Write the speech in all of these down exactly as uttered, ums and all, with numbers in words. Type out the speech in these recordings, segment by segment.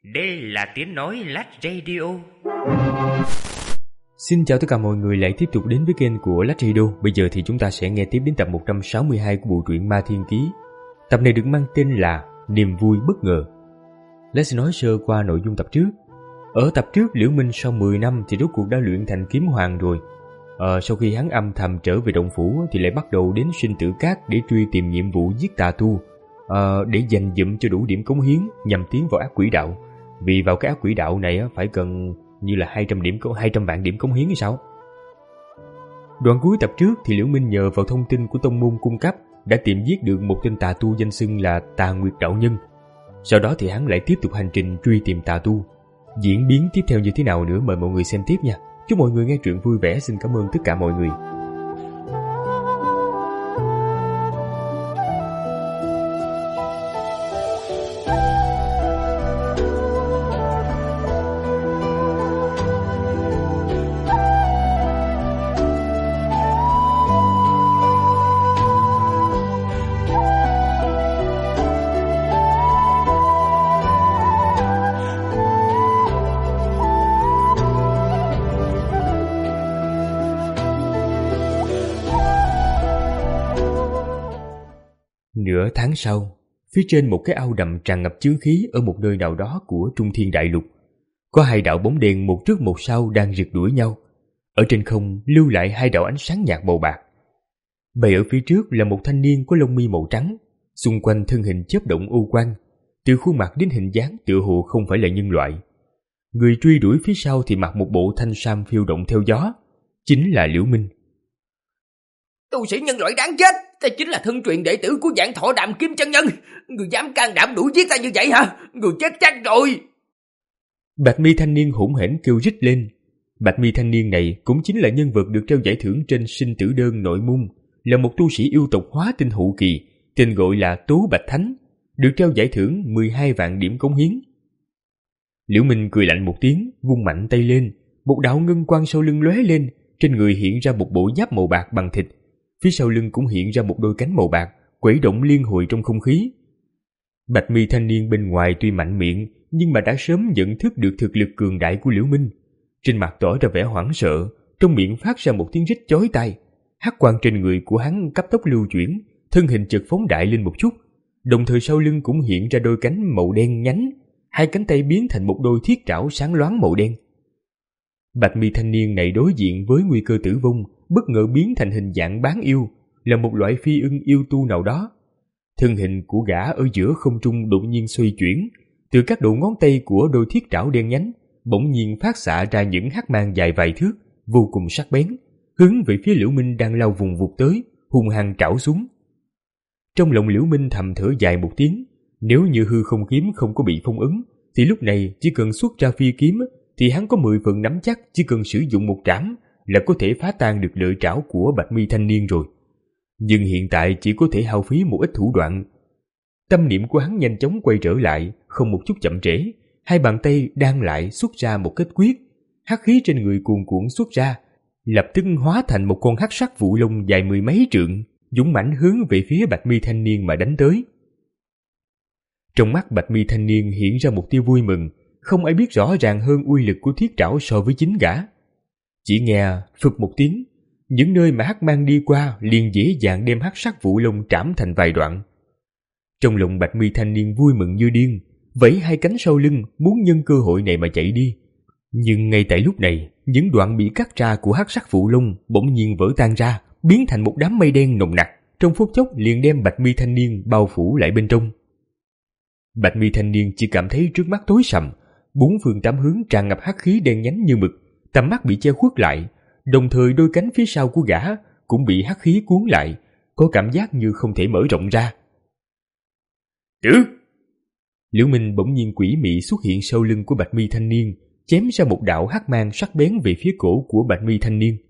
Đây là tiếng nói Lát Radio. Xin chào tất cả mọi người lại tiếp tục đến với kênh của Lát Radio. Bây giờ thì chúng ta sẽ nghe tiếp đến tập một trăm sáu mươi hai của bộ truyện Ma Thiên Ký. Tập này được mang tên là Niềm Vui Bất Ngờ. Lát sẽ nói sơ qua nội dung tập trước. Ở tập trước, Liễu Minh sau mười năm thì rốt cuộc đã luyện thành kiếm hoàng rồi. Ờ, sau khi hắn âm thầm trở về động phủ thì lại bắt đầu đến sinh tử cát để truy tìm nhiệm vụ giết tà tu, ờ, để dành dụm cho đủ điểm cống hiến nhằm tiến vào ác quỷ đạo. Vì vào cái ác quỷ đạo này phải cần như là hai trăm điểm, hai trăm vạn điểm cống hiến hay sao? Đoạn cuối tập trước thì Liễu Minh nhờ vào thông tin của tông môn cung cấp đã tìm giết được một tên tà tu danh xưng là Tà Nguyệt Đạo Nhân. Sau đó thì hắn lại tiếp tục hành trình truy tìm tà tu. Diễn biến tiếp theo như thế nào nữa mời mọi người xem tiếp nha. Chúc mọi người nghe truyện vui vẻ. Xin cảm ơn tất cả mọi người. Nửa tháng sau, phía trên một cái ao đầm tràn ngập chướng khí ở một nơi nào đó của Trung Thiên Đại Lục, có hai đạo bóng đèn một trước một sau đang rượt đuổi nhau. Ở trên không lưu lại hai đạo ánh sáng nhạt màu bạc. Bay ở phía trước là một thanh niên có lông mi màu trắng, xung quanh thân hình chớp động u quang, từ khuôn mặt đến hình dáng tựa hồ không phải là nhân loại. Người truy đuổi phía sau thì mặc một bộ thanh sam phiêu động theo gió, chính là Liễu Minh. Tu sĩ nhân loại đáng chết, ta chính là thân truyền đệ tử của Vạn Thọ Đàm Kim Chân Nhân. Người dám can đảm đuổi giết ta như vậy hả? Người chết chắc rồi. Bạch mi thanh niên hỗn hển kêu rít lên. Bạch mi thanh niên này cũng chính là nhân vật được treo giải thưởng trên sinh tử đơn nội môn, là một tu sĩ yêu tộc hóa tinh hậu kỳ, tên gọi là Tố Bạch Thánh, được treo giải thưởng mười hai vạn điểm cống hiến. Liễu Minh cười lạnh một tiếng, vung mạnh tay lên, một đạo ngân quang sau lưng lóe lên, trên người hiện ra một bộ giáp màu bạc bằng thịt. Phía sau lưng cũng hiện ra một đôi cánh màu bạc, quẩy động liên hồi trong không khí. Bạch mi thanh niên bên ngoài tuy mạnh miệng, nhưng mà đã sớm nhận thức được thực lực cường đại của Liễu Minh. Trên mặt tỏ ra vẻ hoảng sợ, trong miệng phát ra một tiếng rít chói tai. Hắc quang trên người của hắn cấp tốc lưu chuyển, thân hình chợt phóng đại lên một chút, đồng thời sau lưng cũng hiện ra đôi cánh màu đen nhánh, hai cánh tay biến thành một đôi thiết trảo sáng loáng màu đen. Bạch mi thanh niên này đối diện với nguy cơ tử vong, bất ngờ biến thành hình dạng bán yêu, là một loại phi ưng yêu tu nào đó. Thân hình của gã ở giữa không trung đột nhiên xoay chuyển, từ các đầu ngón tay của đôi thiết trảo đen nhánh bỗng nhiên phát xạ ra những hắc mang dài vài thước, vô cùng sắc bén, hướng về phía Liễu Minh đang lao vùng vụt tới, hung hăng trảo xuống. Trong lòng Liễu Minh thầm thở dài một tiếng, nếu như hư không kiếm không có bị phong ấn, thì lúc này chỉ cần xuất ra phi kiếm thì hắn có mười phần nắm chắc chỉ cần sử dụng một trảm là có thể phá tan được lợi trảo của Bạch mi thanh niên rồi. Nhưng hiện tại chỉ có thể hao phí một ít thủ đoạn. Tâm niệm của hắn nhanh chóng quay trở lại, không một chút chậm trễ, hai bàn tay đan lại xuất ra một kết quyết, hắc khí trên người cuồn cuộn xuất ra, lập tức hóa thành một con hắc sắc vụ lông dài mười mấy trượng, dũng mãnh hướng về phía Bạch mi thanh niên mà đánh tới. Trong mắt Bạch mi thanh niên hiện ra một tia vui mừng, không ai biết rõ ràng hơn uy lực của thiết trảo so với chính gã. Chỉ nghe phụt một tiếng, những nơi mà hắc mang đi qua liền dễ dàng đem hắc sắc vụ lông trảm thành vài đoạn. Trong lòng Bạch mi thanh niên vui mừng như điên, vẫy hai cánh sau lưng muốn nhân cơ hội này mà chạy đi. Nhưng ngay tại lúc này, những đoạn bị cắt ra của hắc sắc vụ lông bỗng nhiên vỡ tan ra, biến thành một đám mây đen nồng nặc, trong phút chốc liền đem Bạch mi thanh niên bao phủ lại bên trong. Bạch mi thanh niên chỉ cảm thấy trước mắt tối sầm, bốn phương tám hướng tràn ngập hắc khí đen nhánh như mực, tầm mắt bị che khuất lại, đồng thời đôi cánh phía sau của gã cũng bị hắc khí cuốn lại, có cảm giác như không thể mở rộng ra. Tử! Liễu Minh bỗng nhiên quỷ mị xuất hiện sau lưng của Bạch mi thanh niên, chém ra một đạo hắc mang sắc bén về phía cổ của Bạch mi thanh niên.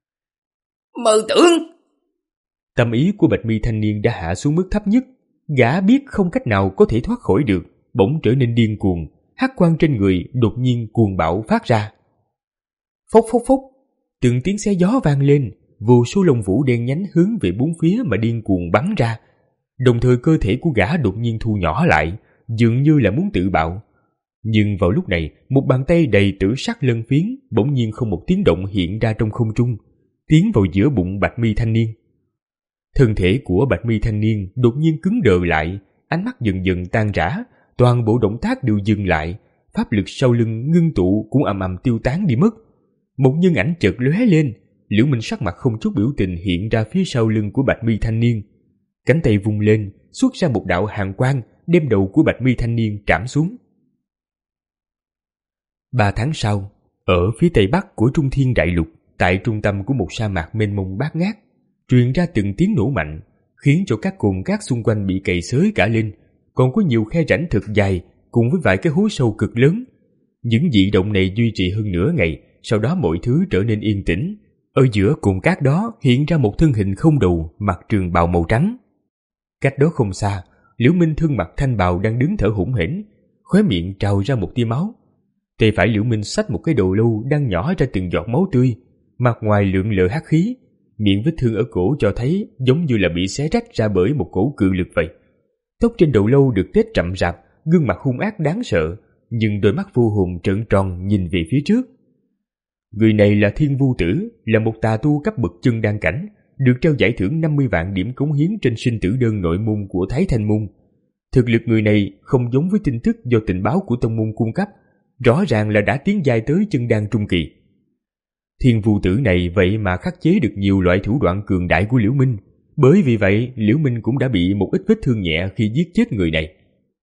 Mơ tưởng! Tâm ý của Bạch mi thanh niên đã hạ xuống mức thấp nhất, gã biết không cách nào có thể thoát khỏi được, bỗng trở nên điên cuồng, hắc quang trên người đột nhiên cuồng bạo phát ra. Phốc phốc phốc, từng tiếng xé gió vang lên, vô số lông vũ đen nhánh hướng về bốn phía mà điên cuồng bắn ra. Đồng thời cơ thể của gã đột nhiên thu nhỏ lại, dường như là muốn tự bạo. Nhưng vào lúc này, một bàn tay đầy tử sắc lân phiến bỗng nhiên không một tiếng động hiện ra trong không trung, tiến vào giữa bụng Bạch Mi thanh niên. Thân thể của Bạch Mi thanh niên đột nhiên cứng đờ lại, ánh mắt dần dần tan rã, toàn bộ động tác đều dừng lại, pháp lực sau lưng ngưng tụ cũng ầm ầm tiêu tán đi mất. Một nhân ảnh chợt lóe lên, Liễu Minh sắc mặt không chút biểu tình hiện ra phía sau lưng của Bạch Mi thanh niên. Cánh tay vung lên, xuất ra một đạo hàn quang, đem đầu của Bạch Mi thanh niên trảm xuống. Ba tháng sau, ở phía tây bắc của Trung Thiên Đại Lục, tại trung tâm của một sa mạc mênh mông bát ngát, truyền ra từng tiếng nổ mạnh, khiến cho các cồn cát xung quanh bị cày xới cả lên, còn có nhiều khe rãnh thực dài cùng với vài cái hố sâu cực lớn. Những dị động này duy trì hơn nửa ngày, sau đó mọi thứ trở nên yên tĩnh. Ở giữa cồn cát đó hiện ra một thân hình không đầu, mặc trường bào màu trắng. Cách đó không xa, Liễu Minh thân mặc thanh bào đang đứng thở hổn hển, khóe miệng trào ra một tia máu. Tay phải Liễu Minh xách một cái đồ lâu đang nhỏ ra từng giọt máu tươi, mặt ngoài lượn lờ hắc khí, miệng vết thương ở cổ cho thấy giống như là bị xé rách ra bởi một cổ cự lực vậy. Tóc trên đầu lâu được tết chậm rạp, gương mặt hung ác đáng sợ, nhưng đôi mắt vô hồn trợn tròn nhìn về phía trước. Người này là Thiên Vu Tử, là một tà tu cấp bậc chân đan cảnh, được trao giải thưởng năm mươi vạn điểm cống hiến trên sinh tử đơn nội môn của Thái Thanh môn. Thực lực người này không giống với tin tức do tình báo của tông môn cung cấp, rõ ràng là đã tiến giai tới chân đan trung kỳ. Thiên Vu Tử này vậy mà khắc chế được nhiều loại thủ đoạn cường đại của Liễu Minh, bởi vì vậy Liễu Minh cũng đã bị một ít vết thương nhẹ khi giết chết người này.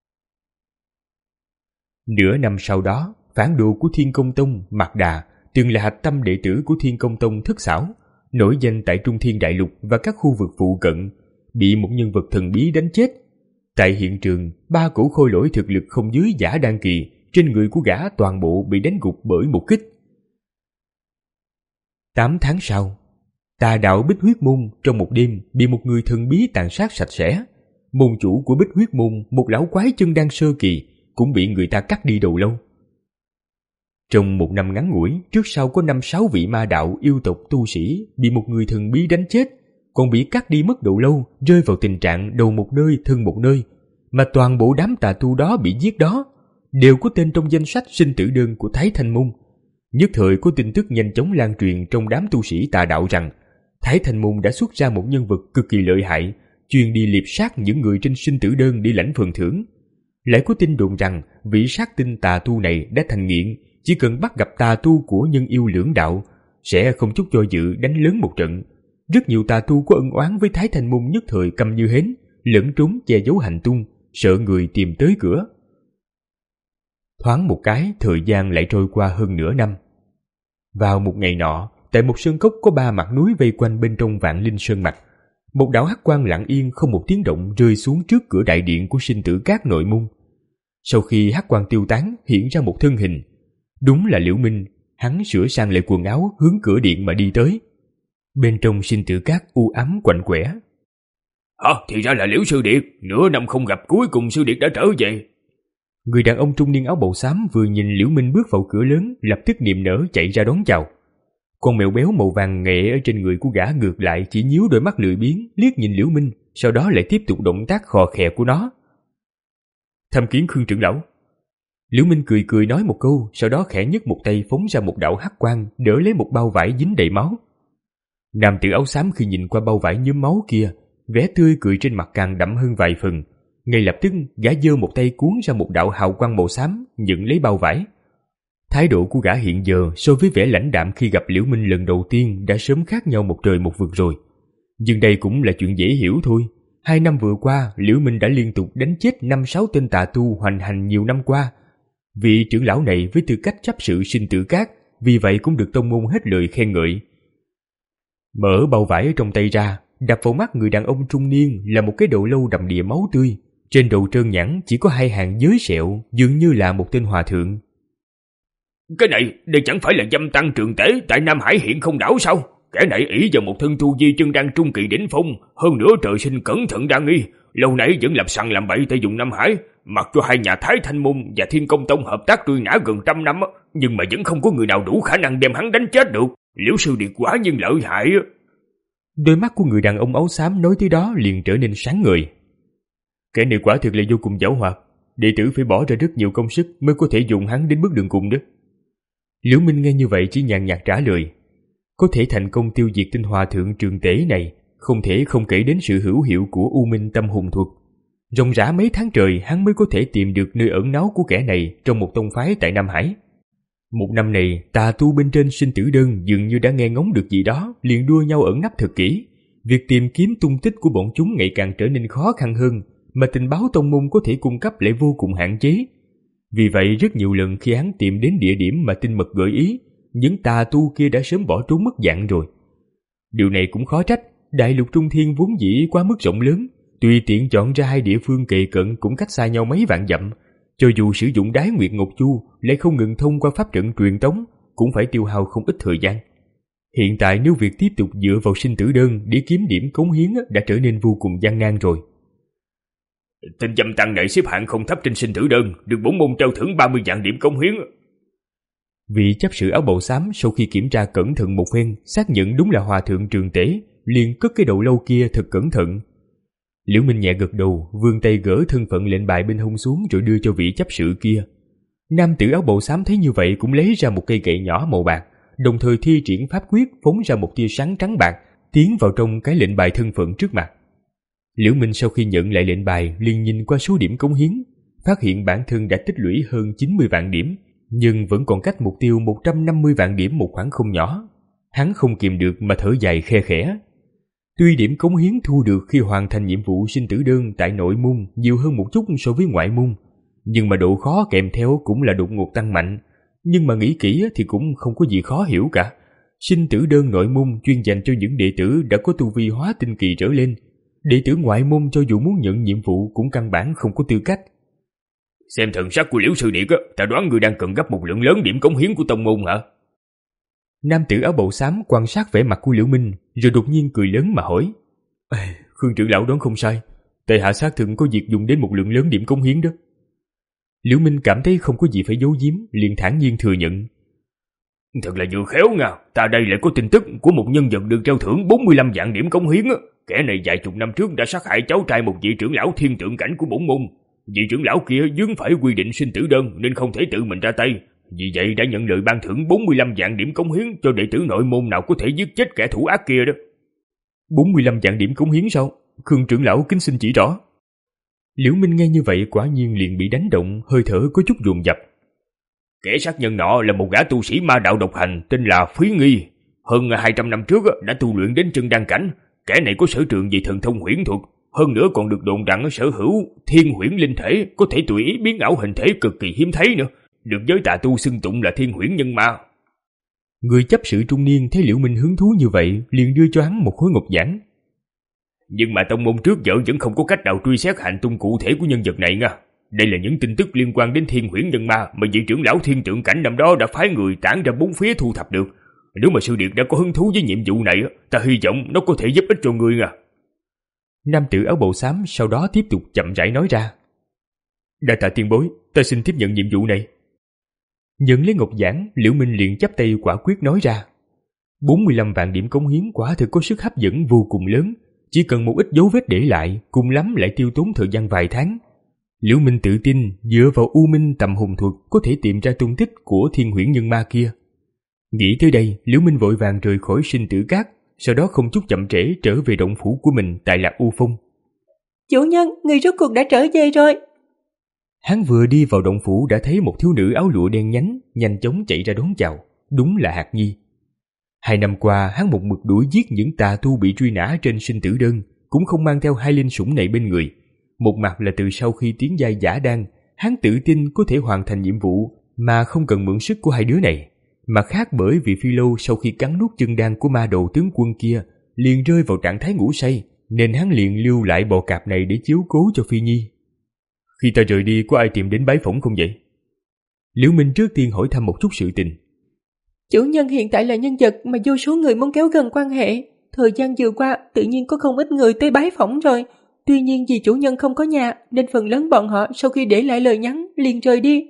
Nửa năm sau đó, phản đồ của Thiên Công Tông Mạc Đà, từng là hạch tâm đệ tử của Thiên Công Tông Thất Xảo, nổi danh tại Trung Thiên Đại Lục và các khu vực phụ cận, bị một nhân vật thần bí đánh chết. Tại hiện trường, ba cổ khôi lỗi thực lực không dưới giả đan kỳ trên người của gã toàn bộ bị đánh gục bởi một kích. Tám tháng sau, tà đạo Bích Huyết Môn trong một đêm bị một người thần bí tàn sát sạch sẽ. Môn chủ của Bích Huyết Môn, một lão quái chân đan sơ kỳ, cũng bị người ta cắt đi đầu lâu. Trong một năm ngắn ngủi, trước sau có năm sáu vị ma đạo yêu tộc tu sĩ bị một người thần bí đánh chết, còn bị cắt đi mất đầu lâu, rơi vào tình trạng đầu một nơi thân một nơi, mà toàn bộ đám tà tu đó bị giết đó đều có tên trong danh sách sinh tử đơn của Thái Thanh môn. Nhất thời có tin tức nhanh chóng lan truyền trong đám tu sĩ tà đạo rằng Thái Thanh môn đã xuất ra một nhân vật cực kỳ lợi hại, chuyên đi liệp sát những người trên sinh tử đơn đi lãnh phần thưởng. Lại có tin đồn rằng vị sát tinh tà tu này đã thành nghiện, chỉ cần bắt gặp tà tu của nhân yêu lưỡng đạo sẽ không chút do dự đánh lớn một trận. Rất nhiều tà tu có ân oán với Thái Thanh môn nhất thời câm như hến, lẫn trốn che giấu hành tung, sợ người tìm tới cửa. Thoáng một cái, thời gian lại trôi qua hơn nửa năm. Vào một ngày nọ, tại một sơn cốc có ba mặt núi vây quanh bên trong Vạn Linh Sơn mạch, một đạo hắc quang lặng yên không một tiếng động rơi xuống trước cửa đại điện của sinh tử các nội môn. Sau khi hắc quang tiêu tán, hiện ra một thân hình. Đúng là Liễu Minh. Hắn sửa sang lại quần áo hướng cửa điện mà đi tới. Bên trong sinh tử các u ám quạnh quẻ. Hả, thì ra là Liễu sư điệt, nửa năm không gặp cuối cùng sư điệt đã trở về. Người đàn ông trung niên áo bầu xám vừa nhìn Liễu Minh bước vào cửa lớn, lập tức niềm nở chạy ra đón chào. Con mèo béo màu vàng nghệ ở trên người của gã ngược lại chỉ nhíu đôi mắt lười biếng liếc nhìn Liễu Minh, sau đó lại tiếp tục động tác khò khè của nó. Tham kiến Khương trưởng lão. Liễu Minh cười cười nói một câu, sau đó khẽ nhấc một tay phóng ra một đạo hắc quang, đỡ lấy một bao vải dính đầy máu. Nam tử áo xám khi nhìn qua bao vải nhuốm máu kia, vẻ tươi cười trên mặt càng đậm hơn vài phần. Ngay lập tức, gã giơ một tay cuốn ra một đạo hào quang màu xám, nhận lấy bao vải. Thái độ của gã hiện giờ so với vẻ lãnh đạm khi gặp Liễu Minh lần đầu tiên đã sớm khác nhau một trời một vực rồi. Nhưng đây cũng là chuyện dễ hiểu thôi. Hai năm vừa qua, Liễu Minh đã liên tục đánh chết năm sáu tên tà tu hoành hành nhiều năm qua. Vị trưởng lão này với tư cách chấp sự sinh tử các, vì vậy cũng được tông môn hết lời khen ngợi. Mở bao vải trong tay ra, đập vào mắt người đàn ông trung niên là một cái đầu lâu đầm đìa máu tươi. Trên đầu trơn nhẵn chỉ có hai hàng giới sẹo, dường như là một tên hòa thượng. Cái này, đây chẳng phải là dâm tăng trường tế tại Nam Hải hiện không đảo sao? Kẻ này ỷ vào một thân tu vi chân đang trung kỳ đỉnh phong, hơn nữa trời sinh cẩn thận đa nghi, lâu nay vẫn lập sằng làm bậy tại vùng Nam Hải, mặc cho hai nhà Thái Thanh môn và Thiên Công Tông hợp tác truy nã gần trăm năm, nhưng mà vẫn không có người nào đủ khả năng đem hắn đánh chết được. Liễu sư điệt quả nhiên lợi hại. Đôi mắt của người đàn ông áo xám nói tới đó liền trở nên sáng ngời. Kẻ này quả thực là vô cùng giảo hoạt, đệ tử phải bỏ ra rất nhiều công sức mới có thể dùng hắn đến bước đường cùng đó. Liễu Minh nghe như vậy chỉ nhàn nhạt trả lời. Có thể thành công tiêu diệt Tinh Hòa Thượng Trường Tế này, không thể không kể đến sự hữu hiệu của U Minh Tâm Hùng Thuật. Ròng rã mấy tháng trời hắn mới có thể tìm được nơi ẩn náu của kẻ này trong một tông phái tại Nam Hải. Một năm này, tà tu bên trên sinh tử đơn dường như đã nghe ngóng được gì đó, liền đua nhau ẩn nấp thật kỹ. Việc tìm kiếm tung tích của bọn chúng ngày càng trở nên khó khăn hơn, mà tình báo tông môn có thể cung cấp lại vô cùng hạn chế. Vì vậy rất nhiều lần khi hắn tìm đến địa điểm mà tinh mật gợi ý, những tà tu kia đã sớm bỏ trốn mất dạng rồi. Điều này cũng khó trách, đại lục Trung Thiên vốn dĩ quá mức rộng lớn, tùy tiện chọn ra hai địa phương kề cận cũng cách xa nhau mấy vạn dặm. Cho dù sử dụng Đái Nguyệt Ngọc Chu lại không ngừng thông qua pháp trận truyền tống, cũng phải tiêu hao không ít thời gian. Hiện tại nếu việc tiếp tục dựa vào sinh tử đơn để kiếm điểm cống hiến đã trở nên vô cùng gian nan rồi. Tên dâm tăng này xếp hạng không thấp trên sinh tử đơn, được bổn môn trao thưởng ba mươi vạn điểm cống hiến. Vị chấp sự áo bào xám sau khi kiểm tra cẩn thận một phen, xác nhận đúng là Hòa Thượng Trường Tế, liền cất cái đầu lâu kia thật cẩn thận. Liễu Minh nhẹ gật đầu, vươn tay gỡ thân phận lệnh bài bên hông xuống rồi đưa cho vị chấp sự kia. Nam tử áo bào xám thấy như vậy cũng lấy ra một cây gậy nhỏ màu bạc, đồng thời thi triển pháp quyết phóng ra một tia sáng trắng bạc, tiến vào trong cái lệnh bài thân phận trước mặt. Liễu Minh sau khi nhận lại lệnh bài liền nhìn qua số điểm cống hiến, phát hiện bản thân đã tích lũy hơn chín mươi vạn điểm, nhưng vẫn còn cách mục tiêu một trăm năm mươi vạn điểm một khoảng không nhỏ. Hắn không kìm được mà thở dài khe khẽ. Tuy điểm cống hiến thu được khi hoàn thành nhiệm vụ sinh tử đơn tại nội môn nhiều hơn một chút so với ngoại môn, nhưng mà độ khó kèm theo cũng là đột ngột tăng mạnh. Nhưng mà nghĩ kỹ thì cũng không có gì khó hiểu cả. Sinh tử đơn nội môn chuyên dành cho những đệ tử đã có tu vi hóa tinh kỳ trở lên. Đệ tử ngoại môn cho dù muốn nhận nhiệm vụ cũng căn bản không có tư cách. Xem thần sắc của Liễu Sư Điệt, ta đoán người đang cần gấp một lượng lớn điểm cống hiến của tông môn hả? Nam tử áo bào xám quan sát vẻ mặt của Liễu Minh rồi đột nhiên cười lớn mà hỏi. Khương trưởng lão đoán không sai, tại hạ xác thực có việc dùng đến một lượng lớn điểm cống hiến đó. Liễu Minh cảm thấy không có gì phải giấu giếm, liền thản nhiên thừa nhận. Thật là vừa khéo nha, ta đây lại có tin tức của một nhân vật được trao thưởng bốn mươi lăm vạn điểm cống hiến. Kẻ này vài chục năm trước đã sát hại cháu trai một vị trưởng lão thiên tượng cảnh của bổn môn. Vị trưởng lão kia vướng phải quy định sinh tử đơn nên không thể tự mình ra tay, vì vậy đã nhận lời ban thưởng bốn mươi lăm vạn điểm cống hiến cho đệ tử nội môn nào có thể giết chết kẻ thủ ác kia đó. bốn mươi lăm vạn điểm cống hiến sao? Khương trưởng lão kính xin chỉ rõ. Liễu Minh nghe như vậy quả nhiên liền bị đánh động, hơi thở có chút dồn dập. Kẻ sát nhân nọ là một gã tu sĩ ma đạo độc hành tên là Phí Nghi. Hơn hai trăm năm trước đã tu luyện đến chân đan cảnh. Kẻ này có sở trường về thần thông huyễn thuật, hơn nữa còn được đồn rằng sở hữu thiên huyễn linh thể, có thể tùy ý biến ảo hình thể cực kỳ hiếm thấy nữa, được giới tà tu xưng tụng là thiên huyễn nhân ma. Người chấp sự trung niên thấy Liễu Minh hứng thú như vậy, liền đưa cho hắn một khối ngọc giản. Nhưng mà tông môn trước giờ vẫn không có cách nào truy xét hành tung cụ thể của nhân vật này nha. Đây là những tin tức liên quan đến thiên huyễn nhân ma mà vị trưởng lão thiên tượng cảnh năm đó đã phái người tản ra bốn phía thu thập được. Nếu mà sư điệt đã có hứng thú với nhiệm vụ này, ta hy vọng nó có thể giúp ích cho ngươi nha. Nam tử áo bào xám sau đó tiếp tục chậm rãi nói ra. Đa tạ tiền bối, ta xin tiếp nhận nhiệm vụ này. Nhận lấy ngọc giản, Liễu Minh liền chắp tay quả quyết nói ra. bốn mươi lăm vạn điểm cống hiến quả thực có sức hấp dẫn vô cùng lớn, chỉ cần một ít dấu vết để lại, cùng lắm lại tiêu tốn thời gian vài tháng. Liễu Minh tự tin dựa vào U Minh Tầm Hùng Thuật có thể tìm ra tung tích của thiên huyễn nhân ma kia. Nghĩ tới đây, Liễu Minh vội vàng rời khỏi sinh tử cát, sau đó không chút chậm trễ trở về động phủ của mình tại Lạc U Phong. Chủ nhân, người rốt cuộc đã trở về rồi. Hắn vừa đi vào động phủ đã thấy một thiếu nữ áo lụa đen nhánh nhanh chóng chạy ra đón chào, đúng là Hạc Nhi. Hai năm qua hắn một mực đuổi giết những tà tu bị truy nã trên sinh tử đơn, cũng không mang theo hai linh sủng này bên người. Một mặt là từ sau khi tiến giai giả đan, hắn tự tin có thể hoàn thành nhiệm vụ mà không cần mượn sức của hai đứa này. Mặt khác bởi vì Phi Lâu sau khi cắn nuốt chân đan của ma đầu tướng quân kia liền rơi vào trạng thái ngủ say, nên hắn liền lưu lại bò cạp này để chiếu cố cho Phi Nhi. Khi ta rời đi có ai tìm đến bái phỏng không vậy? Liễu Minh trước tiên hỏi thăm một chút sự tình. Chủ nhân hiện tại là nhân vật mà vô số người muốn kéo gần quan hệ. Thời gian vừa qua tự nhiên có không ít người tới bái phỏng rồi. Tuy nhiên vì chủ nhân không có nhà nên phần lớn bọn họ sau khi để lại lời nhắn liền rời đi.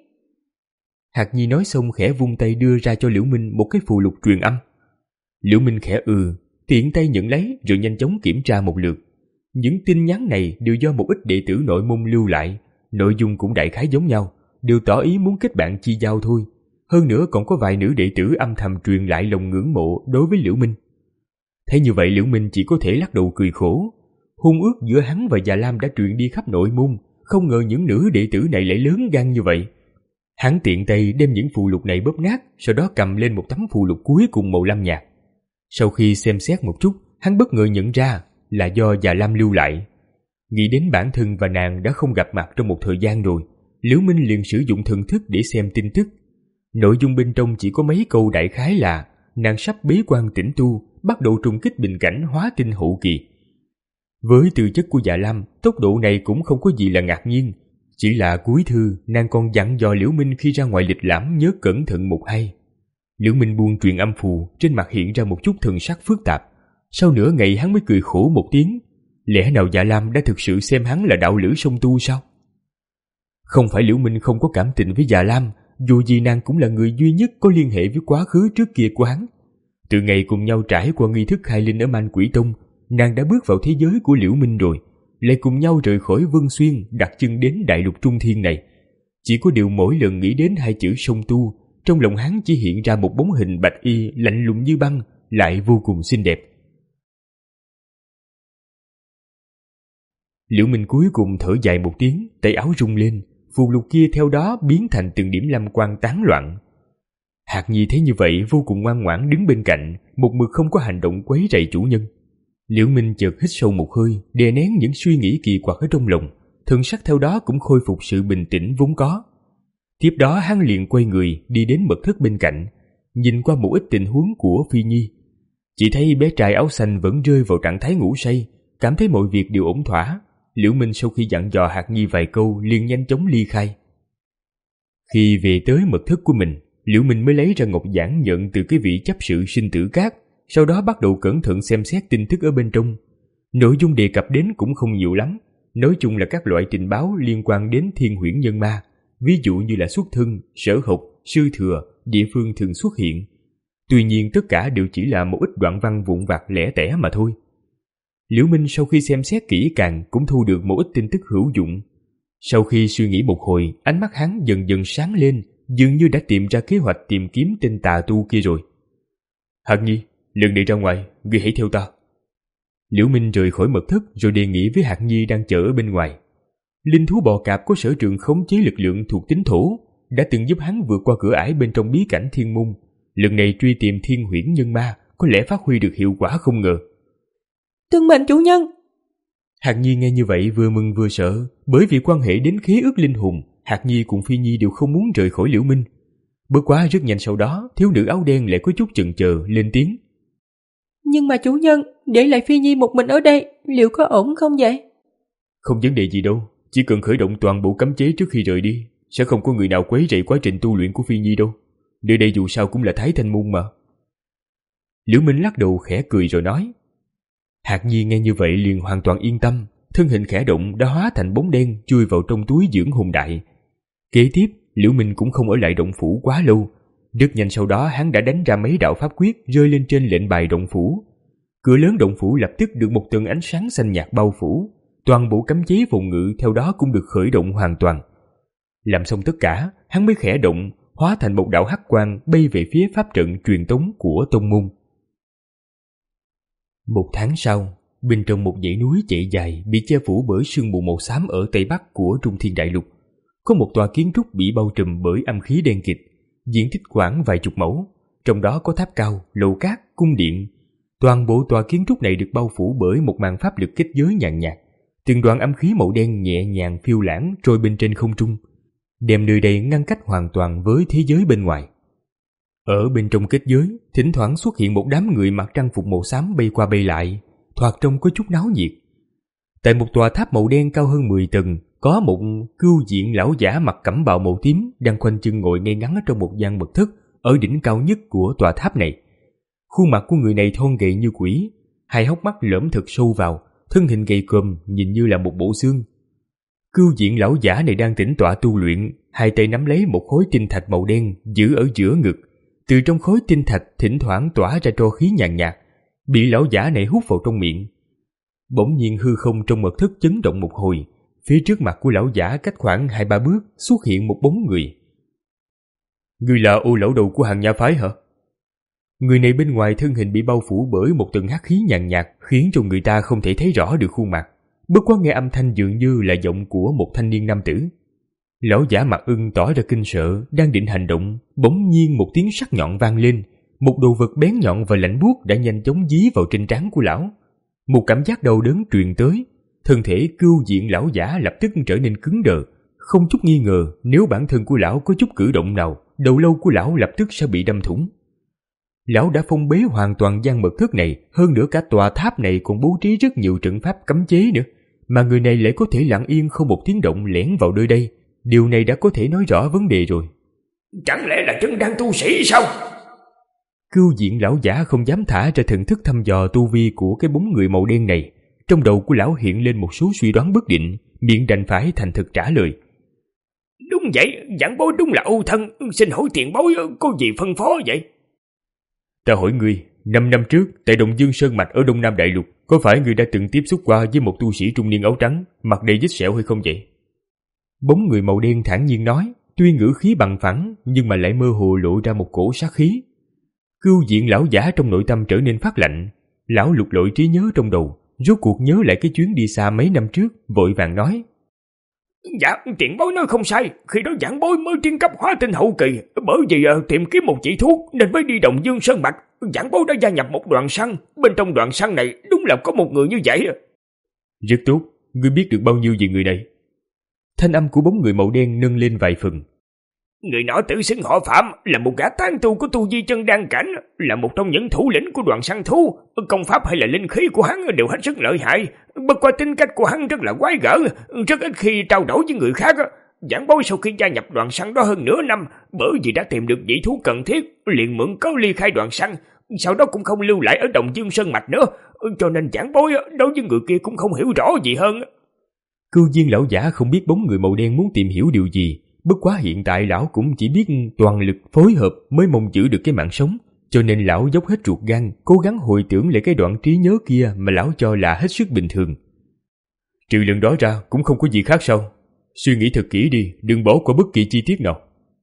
Hạc Nhi nói xong khẽ vung tay đưa ra cho Liễu Minh một cái phù lục truyền âm. Liễu Minh khẽ ừ, tiện tay nhận lấy rồi nhanh chóng kiểm tra một lượt. Những tin nhắn này đều do một ít đệ tử nội môn lưu lại, nội dung cũng đại khái giống nhau, đều tỏ ý muốn kết bạn chi giao thôi. Hơn nữa còn có vài nữ đệ tử âm thầm truyền lại lòng ngưỡng mộ đối với Liễu Minh. Thấy như vậy Liễu Minh chỉ có thể lắc đầu cười khổ. Hôn ước giữa hắn và Già Lam đã truyền đi khắp nội môn, không ngờ những nữ đệ tử này lại lớn gan như vậy. Hắn tiện tay đem những phù lục này bóp nát, sau đó cầm lên một tấm phù lục cuối cùng màu lam nhạt. Sau khi xem xét một chút, hắn bất ngờ nhận ra là do Già Lam lưu lại. Nghĩ đến bản thân và nàng đã không gặp mặt trong một thời gian rồi, Liễu Minh liền sử dụng thần thức để xem tin tức. Nội dung bên trong chỉ có mấy câu đại khái là nàng sắp bế quan tĩnh tu, bắt đầu trùng kích bình cảnh hóa tinh hậu kỳ. Với tư chất của Dạ Lam, tốc độ này cũng không có gì là ngạc nhiên. Chỉ là cuối thư, nàng còn dặn dò Liễu Minh khi ra ngoài lịch lãm nhớ cẩn thận một hay. Liễu Minh buông truyền âm phù, trên mặt hiện ra một chút thần sắc phức tạp. Sau nửa ngày hắn mới cười khổ một tiếng. Lẽ nào Dạ Lam đã thực sự xem hắn là đạo lữ song tu sao? Không phải Liễu Minh không có cảm tình với Dạ Lam, dù gì nàng cũng là người duy nhất có liên hệ với quá khứ trước kia của hắn. Từ ngày cùng nhau trải qua nghi thức khai linh ở Man Quỷ Tông, nàng đã bước vào thế giới của Liễu Minh rồi, lại cùng nhau rời khỏi Vân Xuyên, đặt chân đến đại lục Trung Thiên này. Chỉ có điều mỗi lần nghĩ đến hai chữ song tu, trong lòng hắn chỉ hiện ra một bóng hình bạch y lạnh lùng như băng, lại vô cùng xinh đẹp. Liễu Minh cuối cùng thở dài một tiếng, tay áo rung lên, phù lục kia theo đó biến thành từng điểm lam quang tán loạn. Hạc Nhi thấy như vậy vô cùng ngoan ngoãn đứng bên cạnh, một mực không có hành động quấy rầy chủ nhân. Liễu Minh chợt hít sâu một hơi, đè nén những suy nghĩ kỳ quặc ở trong lòng, thần sắc theo đó cũng khôi phục sự bình tĩnh vốn có. Tiếp đó hắn liền quay người đi đến mật thất bên cạnh, nhìn qua một ít tình huống của Phi Nhi. Chỉ thấy bé trai áo xanh vẫn rơi vào trạng thái ngủ say, cảm thấy mọi việc đều ổn thỏa. Liễu Minh sau khi dặn dò Hạc Nhi vài câu liền nhanh chóng ly khai. Khi về tới mật thất của mình, Liễu Minh mới lấy ra ngọc giản nhận từ cái vị chấp sự sinh tử cát, sau đó bắt đầu cẩn thận xem xét tin tức ở bên trong. Nội dung đề cập đến cũng không nhiều lắm, nói chung là các loại tình báo liên quan đến Thiên Huyễn Nhân Ma, ví dụ như là xuất thân, sở học, sư thừa, địa phương thường xuất hiện. Tuy nhiên tất cả đều chỉ là một ít đoạn văn vụn vặt lẻ tẻ mà thôi. Liễu Minh sau khi xem xét kỹ càng cũng thu được một ít tin tức hữu dụng. Sau khi suy nghĩ một hồi, ánh mắt hắn dần dần sáng lên, dường như đã tìm ra kế hoạch tìm kiếm tên tà tu kia rồi. Hạc Nhi, lần này ra ngoài, ngươi hãy theo ta. Liễu Minh rời khỏi mật thất rồi đề nghị với Hạc Nhi đang chờ ở bên ngoài. Linh thú bò cạp có sở trường khống chế lực lượng thuộc tính thổ, đã từng giúp hắn vượt qua cửa ải bên trong bí cảnh thiên môn. Lần này truy tìm Thiên Huyễn Nhân Ma có lẽ phát huy được hiệu quả không ngờ. Tuân mệnh chủ nhân. Hạc Nhi nghe như vậy vừa mừng vừa sợ, bởi vì quan hệ đến khế ước linh hồn, Hạc Nhi cùng Phi Nhi đều không muốn rời khỏi Liễu Minh. Bất quá rất nhanh sau đó, thiếu nữ áo đen lại có chút chần chờ lên tiếng. Nhưng mà chủ nhân, để lại Phi Nhi một mình ở đây, liệu có ổn không vậy? Không vấn đề gì đâu, chỉ cần khởi động toàn bộ cấm chế trước khi rời đi, sẽ không có người nào quấy rầy quá trình tu luyện của Phi Nhi đâu. Nơi đây dù sao cũng là Thái Thanh Môn mà. Liễu Minh lắc đầu khẽ cười rồi nói. Hạc Nhi nghe như vậy liền hoàn toàn yên tâm, thân hình khẽ động đã hóa thành bóng đen chui vào trong túi dưỡng hồn đại. Kế tiếp, Liễu Minh cũng không ở lại động phủ quá lâu. Rất nhanh sau đó hắn đã đánh ra mấy đạo pháp quyết rơi lên trên lệnh bài động phủ. Cửa lớn động phủ lập tức được một tầng ánh sáng xanh nhạt bao phủ, toàn bộ cấm chế phòng ngự theo đó cũng được khởi động hoàn toàn. Làm xong tất cả, hắn mới khẽ động, hóa thành một đạo hắc quang bay về phía pháp trận truyền tống của tông môn. Một tháng sau, bên trong một dãy núi chạy dài bị che phủ bởi sương mù màu xám ở tây bắc của Trung Thiên Đại Lục, có một tòa kiến trúc bị bao trùm bởi âm khí đen kịt, diện tích khoảng vài chục mẫu, trong đó có tháp cao, lầu cát, cung điện. Toàn bộ tòa kiến trúc này được bao phủ bởi một màn pháp lực kết giới nhàn nhạt, từng đoàn âm khí màu đen nhẹ nhàng phiêu lãng trôi bên trên không trung, đem nơi đây ngăn cách hoàn toàn với thế giới bên ngoài. Ở bên trong kết giới, thỉnh thoảng xuất hiện một đám người mặc trang phục màu xám bay qua bay lại, thoạt trông có chút náo nhiệt. Tại một tòa tháp màu đen cao hơn mười tầng, có một cưu diện lão giả mặc cẩm bào màu tím đang khoanh chân ngồi ngay ngắn ở trong một gian mật thất ở đỉnh cao nhất của tòa tháp này. Khuôn mặt của người này thon gầy như quỷ, hai hốc mắt lõm thật sâu vào, thân hình gầy còm nhìn như là một bộ xương. Cưu diện lão giả này đang tĩnh tọa tu luyện, hai tay nắm lấy một khối tinh thạch màu đen giữ ở giữa ngực. Từ trong khối tinh thạch thỉnh thoảng tỏa ra tro khí nhàn nhạt, bị lão giả này hút vào trong miệng. Bỗng nhiên hư không trong mật thất chấn động một hồi, phía trước mặt của lão giả cách khoảng hai ba bước xuất hiện một bóng người. Người là Ô lão đầu của Hàn Nha phái hả? Người này bên ngoài thân hình bị bao phủ bởi một tầng hắc khí nhàn nhạt, khiến cho người ta không thể thấy rõ được khuôn mặt. Bất quá nghe âm thanh dường như là giọng của một thanh niên nam tử. Lão giả Mặt Ưng tỏ ra kinh sợ, đang định hành động, bỗng nhiên một tiếng sắc nhọn vang lên. Một đồ vật bén nhọn và lạnh buốt đã nhanh chóng dí vào trên trán của lão. Một cảm giác đau đớn truyền tới, thân thể cưu diện lão giả lập tức trở nên cứng đờ. Không chút nghi ngờ, nếu bản thân của lão có chút cử động nào, đầu lâu của lão lập tức sẽ bị đâm thủng. Lão đã phong bế hoàn toàn gian mật thất này, hơn nữa cả tòa tháp này còn bố trí rất nhiều trận pháp cấm chế nữa, mà người này lại có thể lặng yên không một tiếng động lẻn vào nơi đây. Điều này đã có thể nói rõ vấn đề rồi. Chẳng lẽ là chân đan tu sĩ sao? Cưu diện lão giả không dám thả ra thần thức thăm dò tu vi của cái bóng người màu đen này. Trong đầu của lão hiện lên một số suy đoán bất định, miệng đành phải thành thực trả lời. Đúng vậy, giảng bối đúng là ưu thân, xin hỏi tiền bối có gì phân phó vậy? Ta hỏi ngươi, năm năm trước tại Đồng Dương Sơn Mạch ở Đông Nam Đại Lục, có phải ngươi đã từng tiếp xúc qua với một tu sĩ trung niên áo trắng, mặt đầy vết sẹo hay không vậy? Bóng người màu đen thản nhiên nói, tuy ngữ khí bằng phẳng nhưng mà lại mơ hồ lộ ra một cổ sát khí. Cưu diện lão giả trong nội tâm trở nên phát lạnh. Lão lục lọi trí nhớ trong đầu, rốt cuộc nhớ lại cái chuyến đi xa mấy năm trước, vội vàng nói. Dạ, tiền bối nói không sai, khi đó giảng bối mới tiến cấp hóa tinh hậu kỳ, bởi vì uh, tìm kiếm một chỉ thuốc nên mới đi Đồng Dương Sơn Mạch. Giảng bối đã gia nhập một đoàn săn, bên trong đoàn săn này đúng là có một người như vậy. Rất tốt, ngươi biết được bao nhiêu về người này? Thanh âm của bóng người màu đen nâng lên vài phần. Người nọ tự xưng họ Phạm, là một gã tán tu của tu vi chân đan cảnh, là một trong những thủ lĩnh của đoàn săn thú. Công pháp hay là linh khí của hắn đều hết sức lợi hại, bất qua tính cách của hắn rất là quái gở, rất ít khi trao đổi với người khác. Giảng bối sau khi gia nhập đoàn săn đó hơn nửa năm, bởi vì đã tìm được vị thú cần thiết, liền mượn cớ ly khai đoàn săn, sau đó cũng không lưu lại ở Đồng Dương Sơn Mạch nữa, cho nên giảng bối đối với người kia cũng không hiểu rõ gì hơn. Cưu viên lão giả không biết bóng người màu đen muốn tìm hiểu điều gì, bất quá hiện tại lão cũng chỉ biết toàn lực phối hợp mới mong giữ được cái mạng sống, cho nên lão dốc hết ruột gan, cố gắng hồi tưởng lại cái đoạn trí nhớ kia mà lão cho là hết sức bình thường. Trừ lần đó ra cũng không có gì khác sao? Suy nghĩ thật kỹ đi, đừng bỏ qua bất kỳ chi tiết nào.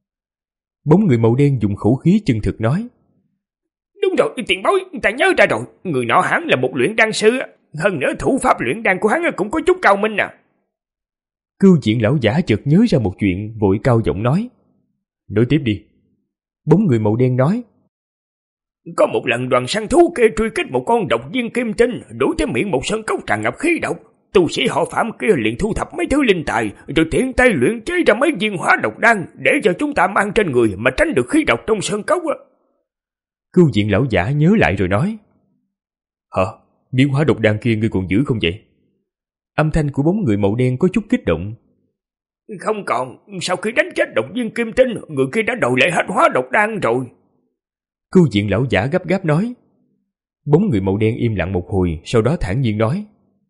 Bóng người màu đen dùng khẩu khí chân thực nói. Đúng rồi, tiền bối, ta nhớ ra rồi, người nọ hắn là một luyện đan sư, hơn nữa thủ pháp luyện đan của hắn cũng có chút cao minh à. Cưu diện lão giả chợt nhớ ra một chuyện, vội cao giọng nói. Nói tiếp đi. Bóng người màu đen nói. Có một lần đoàn săn thú kia truy kích một con độc viên kim tinh, đuổi tới miệng một sơn cốc tràn ngập khí độc. Tu sĩ họ Phạm kia liền thu thập mấy thứ linh tài, rồi tiện tay luyện chế ra mấy viên hóa độc đan để cho chúng ta mang trên người mà tránh được khí độc trong sơn cốc. Cưu diện lão giả nhớ lại rồi nói. Hả? Viên hóa độc đan kia ngươi còn giữ không vậy? Âm thanh của bóng người màu đen có chút kích động. Không còn, sau khi đánh chết độc viên kim tinh, người kia đã đòi lại hết hóa độc đan rồi. Cưu diện lão giả gấp gáp nói. Bóng người màu đen im lặng một hồi, sau đó thản nhiên nói.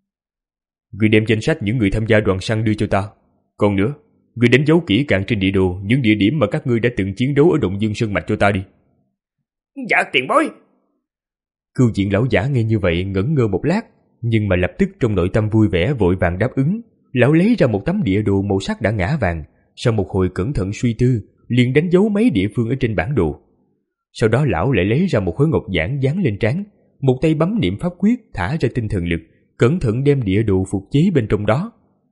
Người đem danh sách những người tham gia đoàn săn đưa cho ta. Còn nữa, người đánh dấu kỹ càng trên địa đồ những địa điểm mà các ngươi đã từng chiến đấu ở Đồng Dương Sơn Mạch cho ta đi. Dạ tiền bối. Cưu diện lão giả nghe như vậy ngẩn ngơ một lát, nhưng mà lập tức trong nội tâm vui vẻ vội vàng đáp ứng. Lão lấy ra một tấm địa đồ màu sắc đã ngã vàng, sau một hồi cẩn thận suy tư, liền đánh dấu mấy địa phương ở trên bản đồ. Sau đó lão lại lấy ra một khối ngọc giản dán lên trán, một tay bấm niệm pháp quyết thả ra tinh thần lực, cẩn thận đem địa đồ phục chế bên trong đó.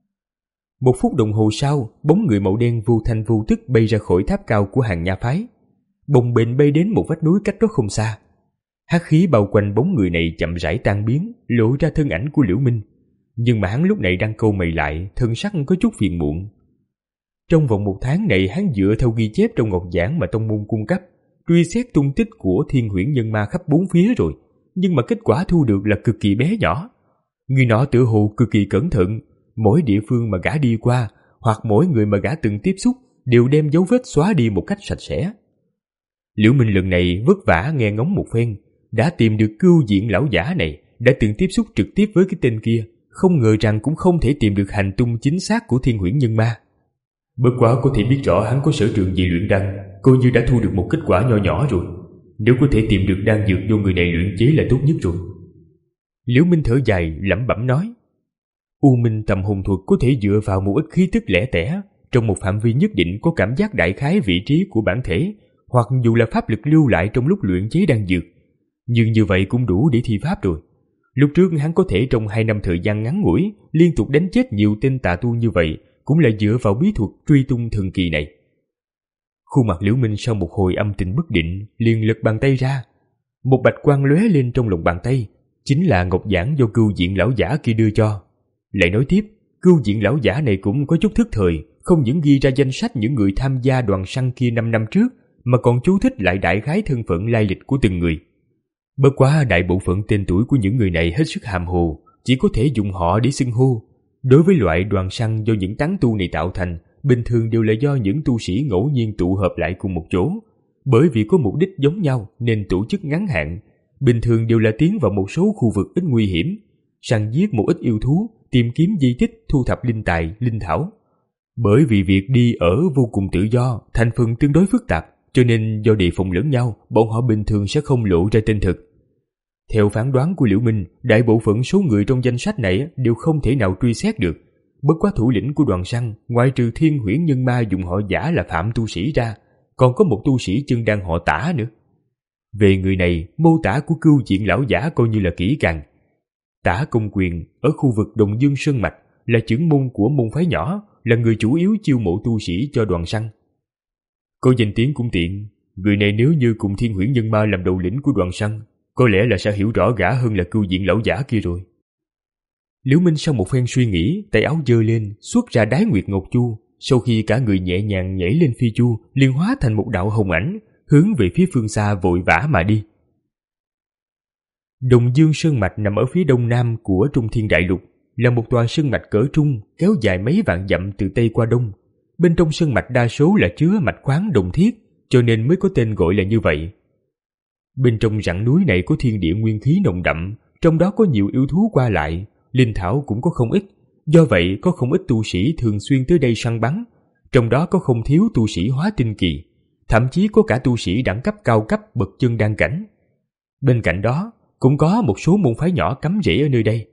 Một phút đồng hồ sau, bóng người màu đen vô thanh vô tức bay ra khỏi tháp cao của Hàn Nha phái, bồng bềnh bay đến một vách núi cách đó không xa. Hắc khí bao quanh bóng người này chậm rãi tan biến, lộ ra thân ảnh của Liễu Minh. Nhưng mà hắn lúc này đang cau mày lại, thân sắc có chút phiền muộn. Trong vòng một tháng này, hắn dựa theo ghi chép trong ngọc giản mà tông môn cung cấp, truy xét tung tích của Thiên Huyễn Nhân Ma khắp bốn phía rồi, nhưng mà kết quả thu được là cực kỳ bé nhỏ. Người nọ tự hồ cực kỳ cẩn thận, mỗi địa phương mà gã đi qua, hoặc mỗi người mà gã từng tiếp xúc, đều đem dấu vết xóa đi một cách sạch sẽ. Liễu Minh lần này vất vả nghe ngóng một phen, đã tìm được Cưu diện lão giả này, đã từng tiếp xúc trực tiếp với cái tên kia, không ngờ rằng cũng không thể tìm được hành tung chính xác của Thiên Huyễn Nhân Ma. Bất quá có thể biết rõ hắn có sở trường về luyện đan, coi như đã thu được một kết quả nho nhỏ rồi. Nếu có thể tìm được đan dược do người này luyện chế là tốt nhất rồi. Liễu Minh thở dài lẩm bẩm nói. U Minh Tầm Hồn Thuật có thể dựa vào một ít khí tức lẻ tẻ, trong một phạm vi nhất định có cảm giác đại khái vị trí của bản thể, hoặc dù là pháp lực lưu lại trong lúc luyện chế đan dược. Nhưng như vậy cũng đủ để thi pháp rồi. Lúc trước hắn có thể trong hai năm thời gian ngắn ngủi liên tục đánh chết nhiều tên tà tu như vậy, cũng là dựa vào bí thuật truy tung thần kỳ này. Khuôn mặt Liễu Minh sau một hồi âm tình bất định liền lật bàn tay ra. Một bạch quang lóe lên trong lòng bàn tay, chính là ngọc giản do Cưu Diện lão giả kia đưa cho. Lại nói tiếp, Cưu Diện lão giả này cũng có chút thức thời, không những ghi ra danh sách những người tham gia đoàn săn kia năm năm trước, mà còn chú thích lại đại khái thân phận lai lịch của từng người. Bất quá đại bộ phận tên tuổi của những người này hết sức hàm hồ, chỉ có thể dùng họ để xưng hô. Đối với loại đoàn săn do những tán tu này tạo thành, bình thường đều là do những tu sĩ ngẫu nhiên tụ hợp lại cùng một chỗ. Bởi vì có mục đích giống nhau nên tổ chức ngắn hạn, bình thường đều là tiến vào một số khu vực ít nguy hiểm, săn giết một ít yêu thú, tìm kiếm di tích, thu thập linh tài, linh thảo. Bởi vì việc đi ở vô cùng tự do, thành phần tương đối phức tạp, cho nên do đề phòng lẫn nhau, bọn họ bình thường sẽ không lộ ra tên thực. Theo phán đoán của Liễu Minh, đại bộ phận số người trong danh sách này đều không thể nào truy xét được. Bất quá thủ lĩnh của đoàn săn, ngoại trừ Thiên Huyễn Nhân Ma dùng họ giả là Phạm tu sĩ ra, còn có một tu sĩ chân đan họ Tả nữa. Về người này, mô tả của Cưu Diện lão giả coi như là kỹ càng. Tả Công Quyền ở khu vực Đồng Dương Sơn Mạch là trưởng môn của môn phái nhỏ, là người chủ yếu chiêu mộ tu sĩ cho đoàn săn. Có danh tiếng cũng tiện, người này nếu như cùng Thiên Huyễn Nhân Ma làm đầu lĩnh của đoàn săn, có lẽ là sẽ hiểu rõ gã hơn là Cưu Diện lão giả kia rồi. Liễu Minh sau một phen suy nghĩ, tay áo giơ lên, xuất ra Đái Nguyệt Ngọc Chu, sau khi cả người nhẹ nhàng nhảy lên phi chu, liền hóa thành một đạo hồng ảnh, hướng về phía phương xa vội vã mà đi. Đồng Dương Sơn Mạch nằm ở phía đông nam của Trung Thiên Đại Lục, là một tòa sơn mạch cỡ trung kéo dài mấy vạn dặm từ tây qua đông. Bên trong sơn mạch đa số là chứa mạch khoáng đồng thiết, cho nên mới có tên gọi là như vậy. Bên trong rặng núi này có thiên địa nguyên khí nồng đậm, trong đó có nhiều yêu thú qua lại, linh thảo cũng có không ít, do vậy có không ít tu sĩ thường xuyên tới đây săn bắn, trong đó có không thiếu tu sĩ hóa tinh kỳ, thậm chí có cả tu sĩ đẳng cấp cao cấp bậc chân đan cảnh. Bên cạnh đó, cũng có một số môn phái nhỏ cắm rễ ở nơi đây.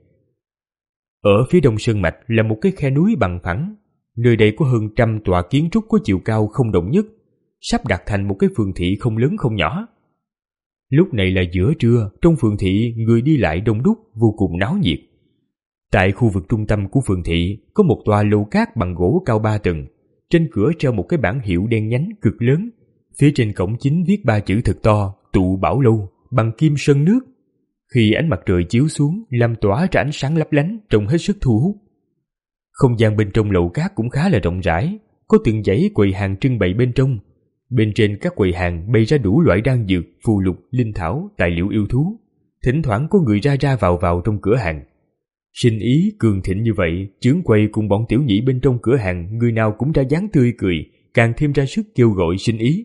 Ở phía đông sơn mạch là một cái khe núi bằng phẳng, nơi đây có hơn trăm tòa kiến trúc có chiều cao không đồng nhất, sắp đặt thành một cái phường thị không lớn không nhỏ. Lúc này là giữa trưa, trong phường thị người đi lại đông đúc, vô cùng náo nhiệt. Tại khu vực trung tâm của phường thị có một tòa lầu cát bằng gỗ cao ba tầng, trên cửa treo một cái bảng hiệu đen nhánh cực lớn, phía trên cổng chính viết ba chữ thật to Tụ Bảo Lâu bằng kim sơn nước. Khi ánh mặt trời chiếu xuống làm tỏa ra ánh sáng lấp lánh, trông hết sức thu hút. Không gian bên trong lầu cát cũng khá là rộng rãi, có từng dãy quầy hàng trưng bày bên trong. Bên trên các quầy hàng bày ra đủ loại đan dược, phù lục, linh thảo, tài liệu yêu thú. Thỉnh thoảng có người ra ra vào vào trong cửa hàng. Sinh ý cường thịnh như vậy, chướng quầy cùng bọn tiểu nhị bên trong cửa hàng người nào cũng ra dáng tươi cười, càng thêm ra sức kêu gọi sinh ý.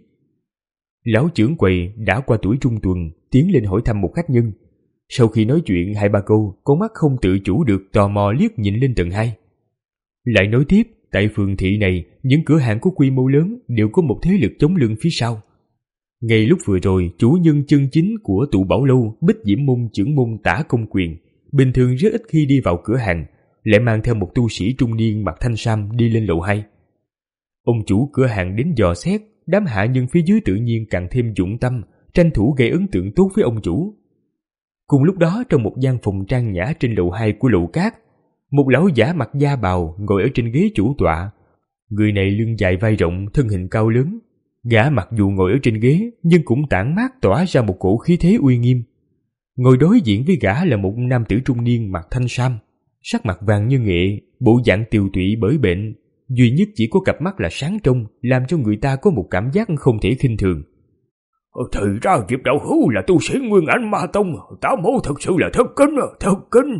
Lão trưởng quầy đã qua tuổi trung tuần, tiến lên hỏi thăm một khách nhân. Sau khi nói chuyện hai ba câu, con mắt không tự chủ được tò mò liếc nhìn lên tầng hai. Lại nói tiếp, tại phường thị này, những cửa hàng có quy mô lớn đều có một thế lực chống lưng phía sau. Ngay lúc vừa rồi, chủ nhân chân chính của Tụ Bảo Lâu, Bích Diễm Môn trưởng môn Tả Công Quyền, bình thường rất ít khi đi vào cửa hàng, lại mang theo một tu sĩ trung niên mặc thanh sam đi lên lầu hai. Ông chủ cửa hàng đến dò xét, đám hạ nhân phía dưới tự nhiên càng thêm dụng tâm, tranh thủ gây ấn tượng tốt với ông chủ. Cùng lúc đó, trong một gian phòng trang nhã trên lầu hai của lầu cát, một lão giả mặc da bào ngồi ở trên ghế chủ tọa. Người này lưng dài vai rộng, thân hình cao lớn. Gã mặc dù ngồi ở trên ghế nhưng cũng tản mát tỏa ra một cổ khí thế uy nghiêm. Ngồi đối diện với gã là một nam tử trung niên mặc thanh sam, sắc mặt vàng như nghệ, bộ dạng tiều tụy bởi bệnh, duy nhất chỉ có cặp mắt là sáng trong, làm cho người ta có một cảm giác không thể khinh thường. Thì ra Diệp đạo hữu là tu sĩ Nguyên Ảnh Ma Tông, Tả mẫu thật sự là thất kính, thất kính.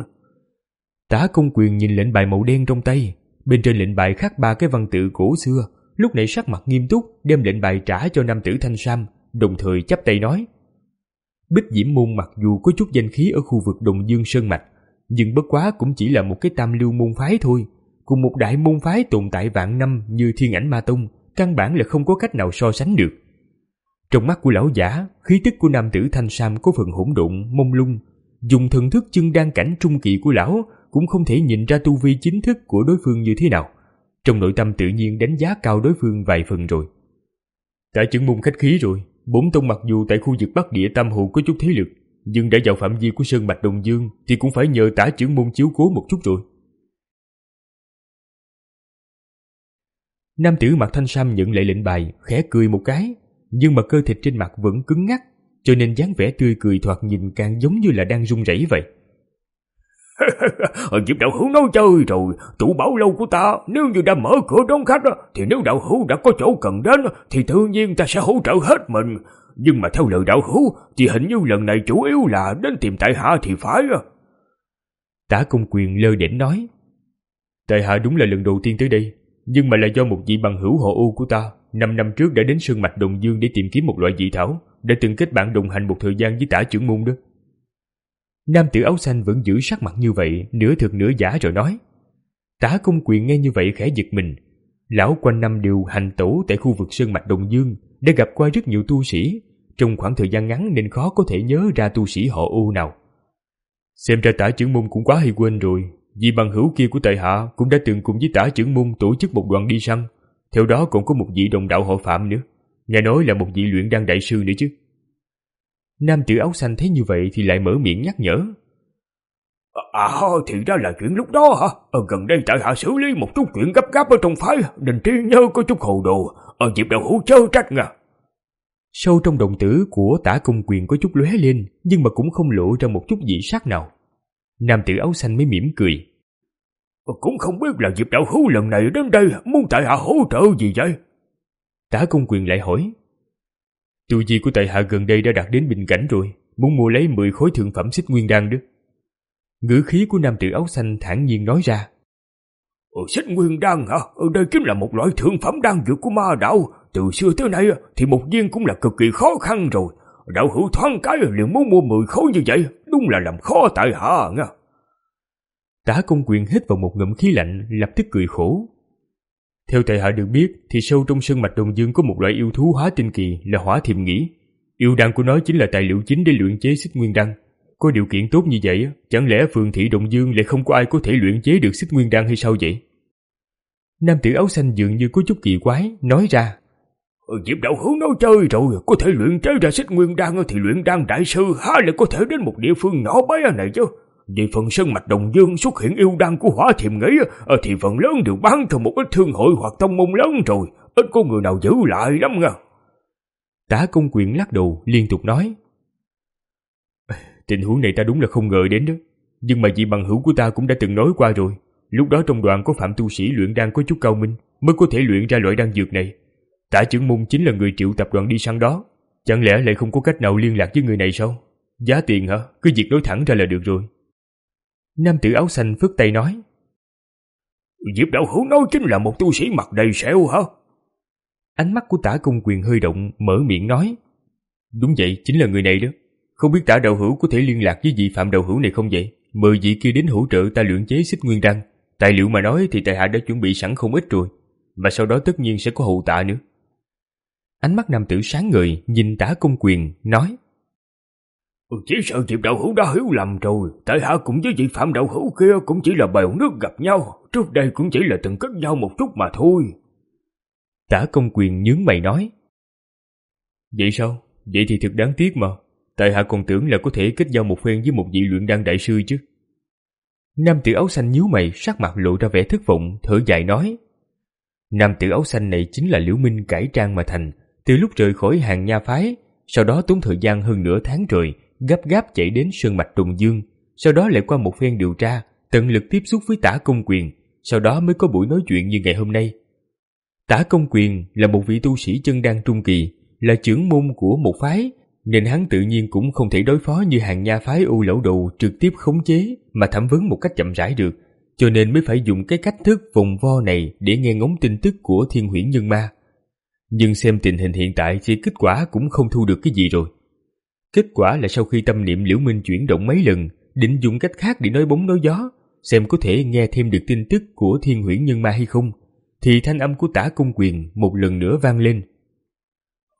Tả Công Quyền nhìn lệnh bài màu đen trong tay, bên trên lệnh bài khắc ba cái văn tự cổ xưa, lúc này sắc mặt nghiêm túc đem lệnh bài trả cho nam tử thanh sam, đồng thời chắp tay nói: Bích Diễm Môn mặc dù có chút danh khí ở khu vực Đồng Dương Sơn Mạch, nhưng bất quá cũng chỉ là một cái tam lưu môn phái thôi, cùng một đại môn phái tồn tại vạn năm như Thiên Ảnh Ma Tông, căn bản là không có cách nào so sánh được. Trong mắt của lão giả, khí tức của nam tử thanh sam có phần hỗn độn, mông lung, dùng thần thức chân đan cảnh trung kỳ của lão cũng không thể nhìn ra tu vi chính thức của đối phương như thế nào. Trong nội tâm tự nhiên đánh giá cao đối phương vài phần rồi. Tả Chưởng Môn khách khí rồi, bốn tông mặc dù tại khu vực Bắc Địa Tam Hồ có chút thế lực, nhưng đã vào phạm vi của Sơn Mạch Đồng Dương thì cũng phải nhờ Tả Chưởng Môn chiếu cố một chút rồi. Nam tử mặc thanh sam nhận lại lệnh bài, khẽ cười một cái, nhưng mà cơ thịt trên mặt vẫn cứng ngắc, cho nên dáng vẻ tươi cười thoạt nhìn càng giống như là đang run rẩy vậy. Diệp đạo hữu nói chơi rồi, tủ bảo lâu của ta nếu như đã mở cửa đón khách thì nếu đạo hữu đã có chỗ cần đến thì tự nhiên ta sẽ hỗ trợ hết mình. Nhưng mà theo lời đạo hữu thì hình như lần này chủ yếu là đến tìm tại hạ thì phải. Tả Công Quyền lơ đễnh nói. Tại hạ đúng là lần đầu tiên tới đây, nhưng mà là do một vị bằng hữu họ U của ta năm năm trước đã đến Sơn Mạch Đồng Dương để tìm kiếm một loại dị thảo, đã từng kết bạn đồng hành một thời gian với Tả Chưởng Môn đó. Nam tử áo xanh vẫn giữ sắc mặt như vậy, nửa thực nửa giả rồi nói. Tả Công Quyền nghe như vậy khẽ giật mình. Lão quanh năm đều hành tẩu tại khu vực Sơn Mạch Đồng Dương, đã gặp qua rất nhiều tu sĩ, trong khoảng thời gian ngắn nên khó có thể nhớ ra tu sĩ họ U nào. Xem ra Tả Chưởng Môn cũng quá hay quên rồi, vì bằng hữu kia của tại hạ cũng đã từng cùng với Tả Chưởng Môn tổ chức một đoàn đi săn, theo đó còn có một vị đồng đạo họ Phạm nữa, nghe nói là một vị luyện đan đại sư nữa chứ. Nam tử áo xanh thấy như vậy thì lại mở miệng nhắc nhở. À thì ra là chuyện lúc đó hả? Ở gần đây tại hạ xử lý một chút chuyện gấp gáp ở trong phái, nên trí nhớ có chút hồ đồ. Ở Diệp đạo hữu chớ trách nha. Sâu trong đồng tử của Tả Công Quyền có chút lóe lên, nhưng mà cũng không lộ ra một chút dị sắc nào. Nam tử áo xanh mới mỉm cười. Cũng không biết là Diệp đạo hữu lần này đến đây muốn tại hạ hỗ trợ gì vậy? Tả Công Quyền lại hỏi. Tu vi của tại hạ gần đây đã đạt đến bình cảnh rồi, muốn mua lấy mười khối thượng phẩm xích nguyên đan đó. Ngữ khí của nam tử áo xanh thản nhiên nói ra. Ờ, xích nguyên đan hả? Ở đây chính là một loại thượng phẩm đan dược của ma đạo. Từ xưa tới nay thì một viên cũng là cực kỳ khó khăn rồi. Đạo hữu thoáng cái liền muốn mua mười khối như vậy, đúng là làm khó tại hạ nha. Tả Công Quyền hít vào một ngụm khí lạnh, lập tức cười khổ. Theo tại hạ được biết thì sâu trong Sơn Mạch Đồng Dương có một loại yêu thú hóa tinh kỳ là Hỏa Thiềm Nghĩ. Yêu đan của nó chính là tài liệu chính để luyện chế xích nguyên đan. Có điều kiện tốt như vậy, chẳng lẽ phường thị Đồng Dương lại không có ai có thể luyện chế được xích nguyên đan hay sao vậy? Nam tử áo xanh dường như có chút kỳ quái, nói ra. Diệp đạo hữu nói chơi rồi, có thể luyện chế ra xích nguyên đan thì luyện đan đại sư há lại có thể đến một địa phương nhỏ bé này chứ. Vì phần Sơn Mạch Đồng Dương xuất hiện yêu đan của Hỏa Thiềm Nghĩ thì phần lớn đều bán cho một ít thương hội hoặc tông môn lớn rồi, ít có người nào giữ lại lắm nha. Tả Công Quyền lắc đầu liên tục nói. Tình huống này ta đúng là không ngờ đến đó, nhưng mà vị bằng hữu của ta cũng đã từng nói qua rồi. Lúc đó trong đoàn có Phạm tu sĩ luyện đan có chút cao minh mới có thể luyện ra loại đan dược này. Tả Chưởng Môn chính là người triệu tập đoàn đi săn đó, chẳng lẽ lại không có cách nào liên lạc với người này sao? Giá tiền hả? Cứ việc nói thẳng ra là được rồi. Nam tử áo xanh phất tay nói. Diệp đạo hữu nói chính là một tu sĩ mặt đầy sẹo hả? Ánh mắt của Tả Công Quyền hơi động, mở miệng nói. Đúng vậy, chính là người này đó. Không biết Tả đạo hữu có thể liên lạc với vị Phạm đạo hữu này không vậy? Mời vị kia đến hỗ trợ ta luyện chế xích nguyên đan. Tài liệu mà nói thì tại hạ đã chuẩn bị sẵn không ít rồi, mà sau đó tất nhiên sẽ có hậu tạ nữa. Ánh mắt nam tử sáng ngời nhìn Tả Công Quyền nói. Chỉ sợ Diệp đạo hữu đã hiểu lầm rồi. Tại hạ cùng với vị Phạm đạo hữu kia cũng chỉ là bèo nước gặp nhau, trước đây cũng chỉ là từng kết giao một chút mà thôi. Tả Công Quyền nhướng mày nói. Vậy sao? Vậy thì thật đáng tiếc mà. Tại hạ còn tưởng là có thể kết giao một phen với một vị luyện đan đại sư chứ. Nam tử áo xanh nhíu mày, sắc mặt lộ ra vẻ thất vọng, thở dài nói. Nam tử áo xanh này chính là Liễu Minh cải trang mà thành, từ lúc rời khỏi hàng nha phái, sau đó tốn thời gian hơn nửa tháng trời, gấp gáp chạy đến Sơn Mạch Đồng Dương, sau đó lại qua một phen điều tra, tận lực tiếp xúc với Tả Công Quyền, sau đó mới có buổi nói chuyện như ngày hôm nay. Tả Công Quyền là một vị tu sĩ chân đan trung kỳ, là trưởng môn của một phái, nên hắn tự nhiên cũng không thể đối phó như hàng nha phái U Lẩu Đầu trực tiếp khống chế mà thẩm vấn một cách chậm rãi được, cho nên mới phải dùng cái cách thức vòng vo này để nghe ngóng tin tức của Thiên Huyễn Nhân Ma. Nhưng xem tình hình hiện tại thì kết quả cũng không thu được cái gì rồi. Kết quả là sau khi tâm niệm Liễu Minh chuyển động mấy lần, định dùng cách khác để nói bóng nói gió, xem có thể nghe thêm được tin tức của Thiên Huyễn Nhân Ma hay không, thì thanh âm của Tả Công Quyền một lần nữa vang lên.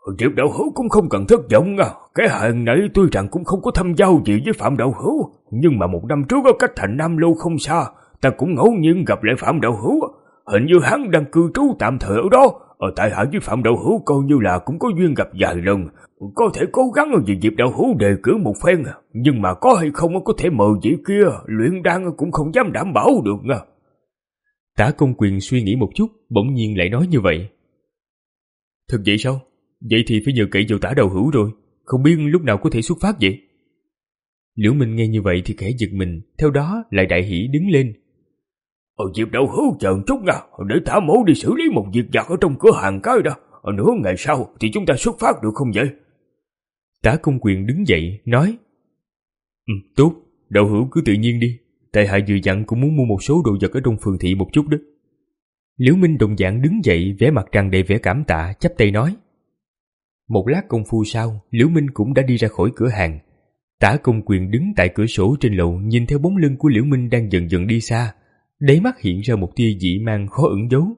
Diệp đạo hữu cũng không cần thất vọng à. Cái hàng này tuy rằng cũng không có thâm giao gì với Phạm đạo hữu, nhưng mà một năm trước ở cách thành Nam Lô không xa, ta cũng ngẫu nhiên gặp lại Phạm đạo hữu. Hình như hắn đang cư trú tạm thời ở đó. Ở tại hạ với Phạm đạo hữu coi như là cũng có duyên gặp vài lần. Có thể cố gắng vì Diệp đạo hữu đề cử một phen, nhưng mà có hay không có thể mời vị kia luyện đan cũng không dám đảm bảo được nha. Tả Công Quyền suy nghĩ một chút, bỗng nhiên lại nói như vậy. Thật vậy sao? Vậy thì phải nhờ cậy vào Tả đạo hữu rồi, không biết lúc nào có thể xuất phát vậy? Liễu Minh nghe như vậy thì khẽ giật mình, theo đó lại đại hỉ đứng lên. Ờ, Diệp đạo hữu chờ chút nha, để Tả mỗ đi xử lý một việc vặt ở trong cửa hàng cái đó. Ở nửa ngày sau thì chúng ta xuất phát được không vậy? Tả Công Quyền đứng dậy, nói. Ừ, tốt, đạo hữu cứ tự nhiên đi. Tại hạ vừa dặn cũng muốn mua một số đồ vật ở trong phường thị một chút đó. Liễu Minh đồng dạng đứng dậy, vẻ mặt tràn đầy vẻ cảm tạ, chắp tay nói. Một lát công phu sau, Liễu Minh cũng đã đi ra khỏi cửa hàng. Tả Công Quyền đứng tại cửa sổ trên lầu nhìn theo bóng lưng của Liễu Minh đang dần dần đi xa, đáy mắt hiện ra một tia dị mang khó ẩn giấu.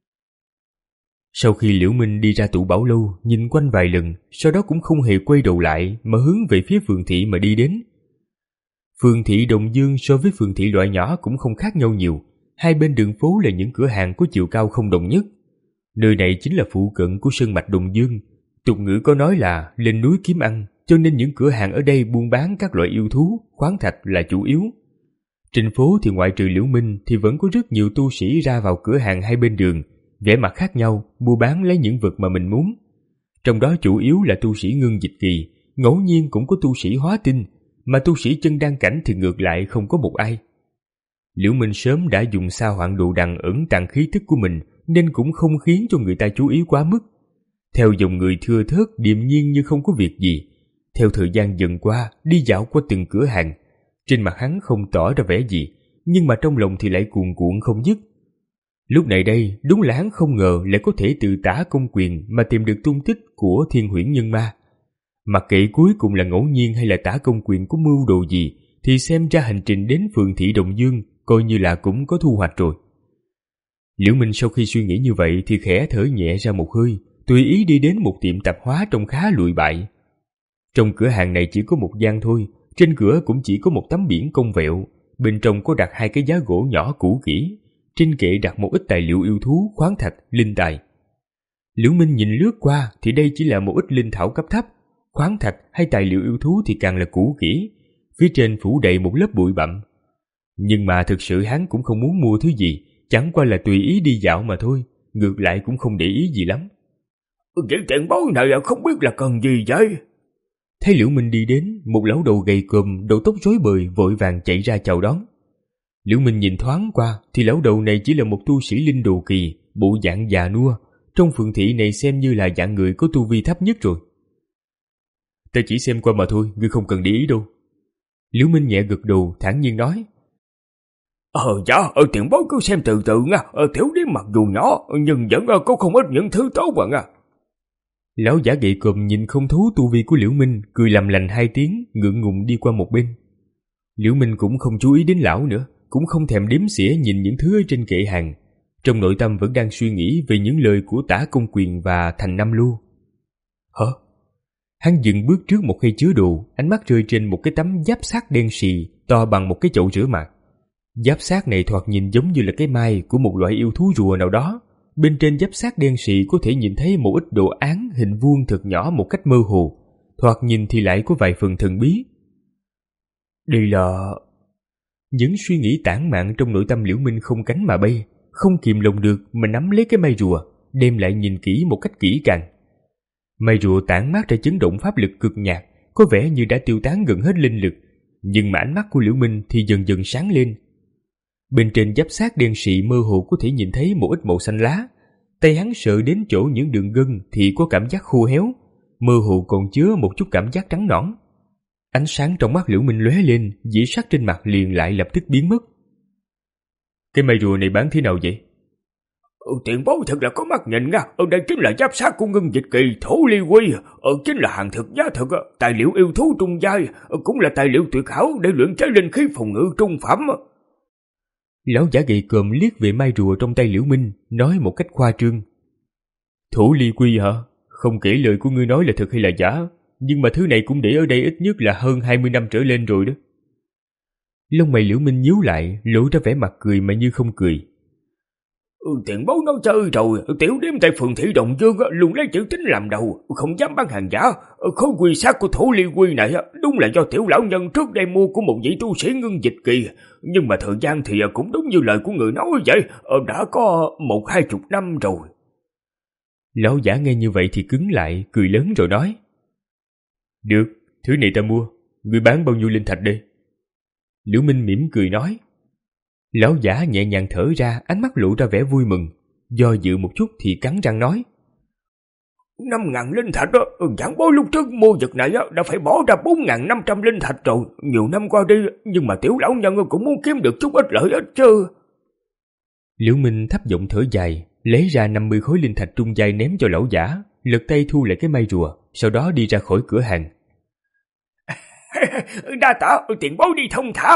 Sau khi Liễu Minh đi ra tụ bảo lâu, nhìn quanh vài lần, sau đó cũng không hề quay đầu lại mà hướng về phía phường thị mà đi đến. Phường thị Đồng Dương so với phường thị loại nhỏ cũng không khác nhau nhiều, hai bên đường phố là những cửa hàng có chiều cao không đồng nhất. Nơi này chính là phụ cận của sơn mạch Đồng Dương, tục ngữ có nói là lên núi kiếm ăn, cho nên những cửa hàng ở đây buôn bán các loại yêu thú, khoáng thạch là chủ yếu. Trên phố thì ngoại trừ Liễu Minh thì vẫn có rất nhiều tu sĩ ra vào cửa hàng hai bên đường, vẻ mặt khác nhau, mua bán lấy những vật mà mình muốn. Trong đó chủ yếu là tu sĩ ngưng dịch kỳ, ngẫu nhiên cũng có tu sĩ hóa tinh, mà tu sĩ chân đan cảnh thì ngược lại không có một ai. Liễu Minh sớm đã dùng sa hoạn đồ đằng ẩn tàng khí tức của mình, nên cũng không khiến cho người ta chú ý quá mức. Theo dòng người thưa thớt điềm nhiên như không có việc gì. Theo thời gian dần qua, đi dạo qua từng cửa hàng, trên mặt hắn không tỏ ra vẻ gì, nhưng mà trong lòng thì lại cuồn cuộn không dứt. Lúc này đây, đúng là hắn không ngờ lại có thể từ Tả Công Quyền mà tìm được tung tích của Thiên Huyễn Nhân Ma. Mặc kệ cuối cùng là ngẫu nhiên hay là Tả Công Quyền có mưu đồ gì, thì xem ra hành trình đến phường thị Đồng Dương coi như là cũng có thu hoạch rồi. Liễu Minh sau khi suy nghĩ như vậy thì khẽ thở nhẹ ra một hơi, tùy ý đi đến một tiệm tạp hóa trông khá lụi bại. Trong cửa hàng này chỉ có một gian thôi, trên cửa cũng chỉ có một tấm biển cong vẹo, bên trong có đặt hai cái giá gỗ nhỏ cũ kỹ, trên kệ đặt một ít tài liệu yêu thú, khoáng thạch, linh tài. Liễu Minh nhìn lướt qua thì đây chỉ là một ít linh thảo cấp thấp, khoáng thạch hay tài liệu yêu thú thì càng là cũ kỹ, phía trên phủ đầy một lớp bụi bặm. Nhưng mà thực sự hắn cũng không muốn mua thứ gì, chẳng qua là tùy ý đi dạo mà thôi, ngược lại cũng không để ý gì lắm. Vậy tiền bối này không biết là cần gì vậy? Thấy Liễu Minh đi đến, một lão đầu gầy còm, đầu tóc rối bời vội vàng chạy ra chào đón. Liễu Minh nhìn thoáng qua thì lão đầu này chỉ là một tu sĩ linh đồ kỳ, bộ dạng già nua, trong phường thị này xem như là dạng người có tu vi thấp nhất rồi. Ta chỉ xem qua mà thôi, ngươi không cần để ý đâu. Liễu Minh nhẹ gật đầu, thản nhiên nói. Ờ dạ, ở tiền bối cứ xem từ từ nha, ở thiếu điểm mặc dù nhỏ nhưng vẫn có không ít những thứ tốt mà nha. Lão giả gậy còm nhìn không thấu tu vi của Liễu Minh, cười làm lành hai tiếng, ngượng ngùng đi qua một bên. Liễu Minh cũng không chú ý đến lão nữa, cũng không thèm đếm xỉa nhìn những thứ ở trên kệ hàng, trong nội tâm vẫn đang suy nghĩ về những lời của Tả Công Quyền và Thành Nam Lưu. Hả? Hắn dừng bước trước một khay chứa đồ, ánh mắt rơi trên một cái tấm giáp sắt đen xì to bằng một cái chậu rửa mặt. Giáp sắt này thoạt nhìn giống như là cái mai của một loại yêu thú rùa nào đó. Bên trên giáp sắt đen xì có thể nhìn thấy một ít đồ án hình vuông thật nhỏ một cách mơ hồ, thoạt nhìn thì lại có vài phần thần bí. Đây là... Những suy nghĩ tản mạn trong nội tâm Liễu Minh không cánh mà bay, không kìm lòng được mà nắm lấy cái mai rùa, đem lại nhìn kỹ một cách kỹ càng. Mai rùa tản mát ra chấn động pháp lực cực nhạt, có vẻ như đã tiêu tán gần hết linh lực, nhưng mà ánh mắt của Liễu Minh thì dần dần sáng lên. Bên trên giáp sắt đen xị mơ hồ có thể nhìn thấy một ít màu xanh lá, tay hắn sờ đến chỗ những đường gân thì có cảm giác khô héo, mơ hồ còn chứa một chút cảm giác trắng nõn. Ánh sáng trong mắt Liễu Minh lóe lên, dĩ sắc trên mặt liền lại lập tức biến mất. Cái mai rùa này bán thế nào vậy? Ừ, tiền bối thật là có mắt nhìn nha. Ở đây chính là giáp sắt của ngân dịch kỳ thổ ly quy, ở chính là hàng thực giá thực, tài liệu yêu thú trung giai, cũng là tài liệu tuyệt hảo để luyện chế linh khí phòng ngự trung phẩm. Lão giả gầy còm liếc về mai rùa trong tay Liễu Minh, nói một cách khoa trương. Thổ ly quy hả? không kể lời của ngươi nói là thật hay là giả, nhưng mà thứ này cũng để ở đây ít nhất là hơn hai mươi năm trở lên rồi đó. Lông mày Liễu Minh nhíu lại, lộ ra vẻ mặt cười mà như không cười. Ừ, tiền bối nói chơi rồi, tiểu điếm tại phường Thị Đồng Dương luôn lấy chữ tín làm đầu, không dám bán hàng giả. Khối quy sát của thổ ly quy này đúng là do tiểu lão nhân trước đây mua của một vị tu sĩ Ngưng Dịch Kỳ, nhưng mà thời gian thì cũng đúng như lời của người nói vậy, đã có một hai chục năm rồi. Lão giả nghe như vậy thì cứng lại, cười lớn rồi nói. Được, thứ này ta mua, ngươi bán bao nhiêu linh thạch đây? Liễu Minh mỉm cười nói. Lão giả nhẹ nhàng thở ra, ánh mắt lộ ra vẻ vui mừng, do dự một chút thì cắn răng nói. Năm ngàn linh thạch đó, giảng bối lúc trước mua vật này đã phải bỏ ra bốn ngàn năm trăm linh thạch rồi, nhiều năm qua đi, nhưng mà tiểu lão nhân cũng muốn kiếm được chút ít lợi ích chứ. Liễu Minh thấp giọng thở dài, lấy ra năm mươi khối linh thạch trung giai ném cho lão giả, lật tay thu lại cái may rùa, sau đó đi ra khỏi cửa hàng. Đa tạ, tiền bối đi thông thả.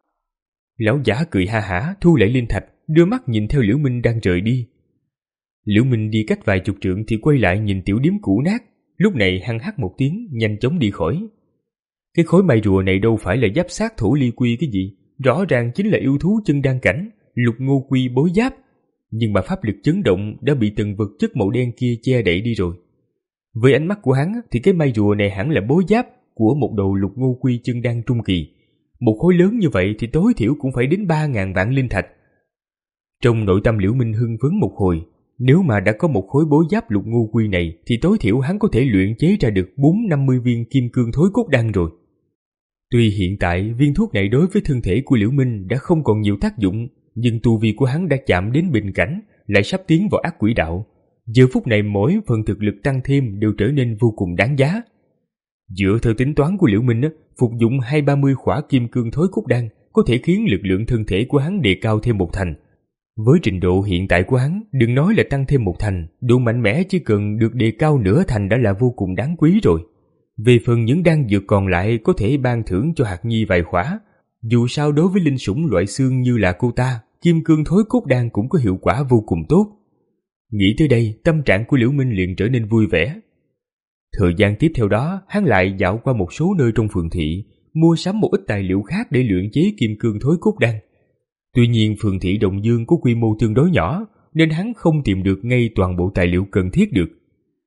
Lão giả cười ha hả, thu lại linh thạch, đưa mắt nhìn theo Liễu Minh đang rời đi. Liễu Minh đi cách vài chục trượng thì quay lại nhìn tiểu điếm cũ nát, lúc này hăng hắc một tiếng, nhanh chóng đi khỏi. Cái khối may rùa này đâu phải là giáp sát thổ ly quy cái gì, rõ ràng chính là yêu thú chân đan cảnh, lục ngô quy bối giáp, nhưng mà pháp lực chấn động đã bị từng vật chất màu đen kia che đậy đi rồi. Với ánh mắt của hắn thì cái may rùa này hẳn là bối giáp của một đầu lục ngô quy chân đan trung kỳ. Một khối lớn như vậy thì tối thiểu cũng phải đến ba ngàn vạn linh thạch. Trong nội tâm Liễu Minh hưng phấn một hồi, nếu mà đã có một khối bối giáp lục ngô quy này thì tối thiểu hắn có thể luyện chế ra được bốn năm mươi viên kim cương thối cốt đan rồi. Tuy hiện tại viên thuốc này đối với thân thể của Liễu Minh đã không còn nhiều tác dụng, nhưng tu vi của hắn đã chạm đến bình cảnh, lại sắp tiến vào ác quỷ đạo. Giờ phút này mỗi phần thực lực tăng thêm đều trở nên vô cùng đáng giá. Dựa theo tính toán của Liễu Minh, phục dụng hai ba mươi khỏa kim cương thối cốt đan có thể khiến lực lượng thân thể của hắn đề cao thêm một thành. Với trình độ hiện tại của hắn, đừng nói là tăng thêm một thành, độ mạnh mẽ chỉ cần được đề cao nửa thành đã là vô cùng đáng quý rồi. Về phần những đan dược còn lại có thể ban thưởng cho Hạt Nhi vài khỏa. Dù sao đối với linh sủng loại xương như là cô ta, kim cương thối cốt đan cũng có hiệu quả vô cùng tốt. Nghĩ tới đây, tâm trạng của Liễu Minh liền trở nên vui vẻ. Thời gian tiếp theo đó, hắn lại dạo qua một số nơi trong phường thị, mua sắm một ít tài liệu khác để luyện chế kim cương thối cốt đan. Tuy nhiên phường thị Đồng Dương có quy mô tương đối nhỏ, nên hắn không tìm được ngay toàn bộ tài liệu cần thiết được.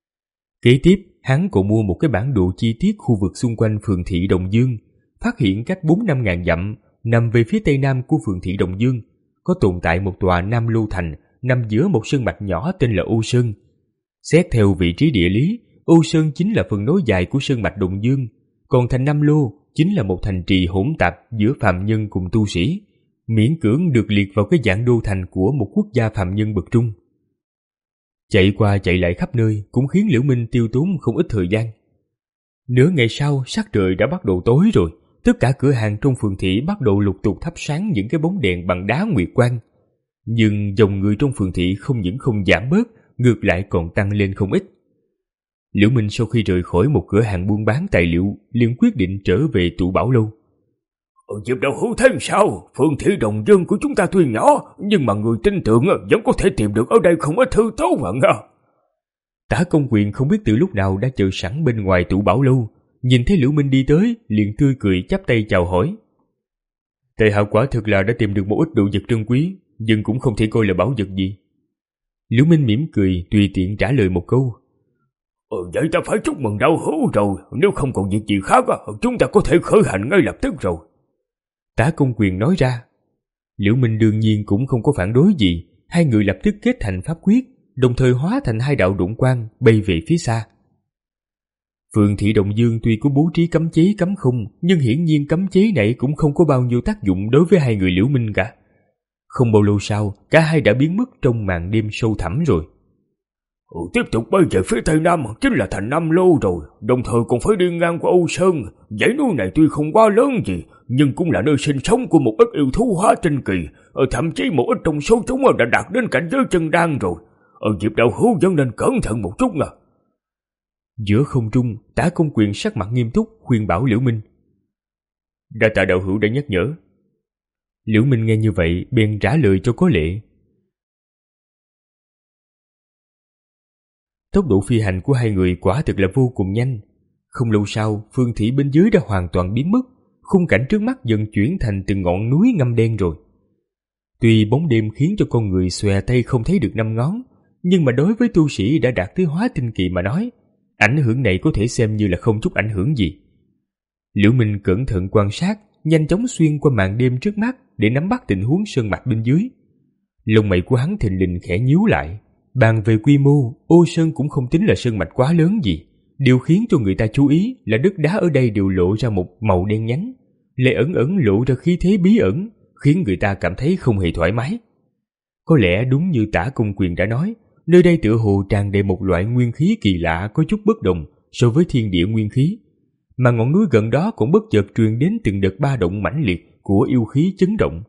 Kế tiếp, hắn còn mua một cái bản đồ chi tiết khu vực xung quanh phường thị Đồng Dương, phát hiện cách bốn năm ngàn dặm, nằm về phía tây nam của phường thị Đồng Dương, có tồn tại một tòa Nam Lô Thành nằm giữa một sơn mạch nhỏ tên là Ô Sơn. Xét theo vị trí địa lý, Ô Sơn chính là phần nối dài của sơn mạch Đồng Dương, còn thành Nam Lô chính là một thành trì hỗn tạp giữa phàm nhân cùng tu sĩ, miễn cưỡng được liệt vào cái dạng đô thành của một quốc gia phàm nhân bậc trung. Chạy qua chạy lại khắp nơi cũng khiến Liễu Minh tiêu tốn không ít thời gian. Nửa ngày sau, sắc trời đã bắt đầu tối rồi, tất cả cửa hàng trong phường thị bắt đầu lục tục thắp sáng những cái bóng đèn bằng đá nguyệt quang. Nhưng dòng người trong phường thị không những không giảm bớt, ngược lại còn tăng lên không ít. Liễu Minh sau khi rời khỏi một cửa hàng buôn bán tài liệu, liền quyết định trở về Tụ Bảo Lâu. Dịp đầu hữu thế sao? Phường thị Đồng Dương của chúng ta tuy nhỏ, nhưng mà người tin tưởng vẫn có thể tìm được ở đây không ít thứ tốt mà nghe. Tả Công Quyền không biết từ lúc nào đã chờ sẵn bên ngoài Tụ Bảo Lâu, nhìn thấy Liễu Minh đi tới, liền tươi cười chắp tay chào hỏi. Tề hạ quả thực là đã tìm được một ít đồ vật trân quý, nhưng cũng không thể coi là bảo vật gì. Liễu Minh mỉm cười, tùy tiện trả lời một câu. Ừ, vậy ta phải chúc mừng đạo hữu rồi, nếu không còn việc gì khác, chúng ta có thể khởi hành ngay lập tức rồi. Tả Công Quyền nói ra. Liễu Minh đương nhiên cũng không có phản đối gì, hai người lập tức kết thành pháp quyết, đồng thời hóa thành hai đạo đụng quang bay về phía xa. Phường thị Đồng Dương tuy có bố trí cấm chế cấm không, nhưng hiển nhiên cấm chế này cũng không có bao nhiêu tác dụng đối với hai người Liễu Minh cả. Không bao lâu sau, cả hai đã biến mất trong màn đêm sâu thẳm rồi. Ừ, tiếp tục bay về phía tây nam chính là thành Nam Lô rồi, đồng thời còn phải đi ngang qua Âu Sơn. Dãy núi này tuy không quá lớn gì, nhưng cũng là nơi sinh sống của một ít yêu thú hóa tinh kỳ, thậm chí một ít trong số chúng đã đạt đến cảnh giới chân đan rồi. Ở dịp đạo hữu vẫn nên cẩn thận một chút nè. Giữa không trung, Tả Công Quyền sắc mặt nghiêm túc khuyên bảo Liễu Minh. Đa tạ đạo hữu đã nhắc nhở. Liễu Minh nghe như vậy bèn trả lời cho có lệ. Tốc độ phi hành của hai người quả thực là vô cùng nhanh. Không lâu sau, phương thị bên dưới đã hoàn toàn biến mất, khung cảnh trước mắt dần chuyển thành từng ngọn núi ngăm đen rồi. Tuy bóng đêm khiến cho con người xòe tay không thấy được năm ngón, nhưng mà đối với tu sĩ đã đạt tới hóa tinh kỳ mà nói, ảnh hưởng này có thể xem như là không chút ảnh hưởng gì. Liễu Minh cẩn thận quan sát, nhanh chóng xuyên qua màn đêm trước mắt để nắm bắt tình huống sơn mạch bên dưới. Lông mày của hắn thình lình khẽ nhíu lại. Bàn về quy mô, Ô Sơn cũng không tính là sơn mạch quá lớn gì. Điều khiến cho người ta chú ý là đất đá ở đây đều lộ ra một màu đen nhánh, lại ẩn ẩn lộ ra khí thế bí ẩn, khiến người ta cảm thấy không hề thoải mái. Có lẽ đúng như Tả Công Quyền đã nói, nơi đây tựa hồ tràn đầy một loại nguyên khí kỳ lạ có chút bất đồng so với thiên địa nguyên khí, mà ngọn núi gần đó cũng bất chợt truyền đến từng đợt ba động mãnh liệt của yêu khí chấn động.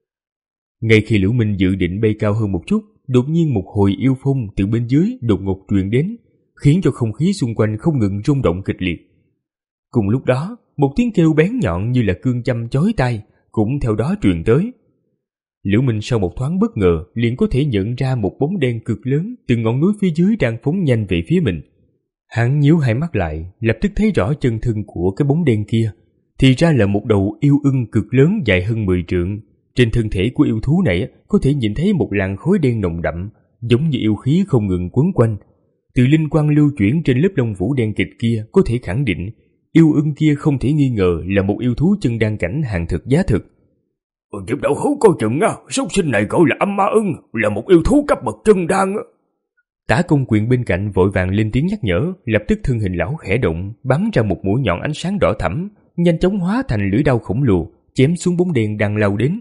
Ngay khi Liễu Minh dự định bay cao hơn một chút, đột nhiên một hồi yêu phong từ bên dưới đột ngột truyền đến, khiến cho không khí xung quanh không ngừng rung động kịch liệt. Cùng lúc đó, một tiếng kêu bén nhọn như là cương châm chói tai cũng theo đó truyền tới. Liễu Minh sau một thoáng bất ngờ liền có thể nhận ra một bóng đen cực lớn từ ngọn núi phía dưới đang phóng nhanh về phía mình. Hắn nhíu hai mắt lại, lập tức thấy rõ chân thân của cái bóng đen kia, thì ra là một đầu yêu ưng cực lớn dài hơn mười trượng. Trên thân thể của yêu thú này có thể nhìn thấy một làn khói đen nồng đậm, giống như yêu khí không ngừng quấn quanh. Từ linh quang lưu chuyển trên lớp lông vũ đen kịt kia có thể khẳng định, yêu ưng kia không thể nghi ngờ là một yêu thú chân đan cảnh hàng thực giá thực. Diệp đạo hữu coi chừng á, súc sinh này gọi là âm ma ưng, là một yêu thú cấp bậc chân đan á. Tả Công Quyền bên cạnh vội vàng lên tiếng nhắc nhở, lập tức thân hình lão khẽ động, bắn ra một mũi nhọn ánh sáng đỏ thẫm, nhanh chóng hóa thành lưỡi đao khổng lồ, chém xuống bóng đen đang lao đến.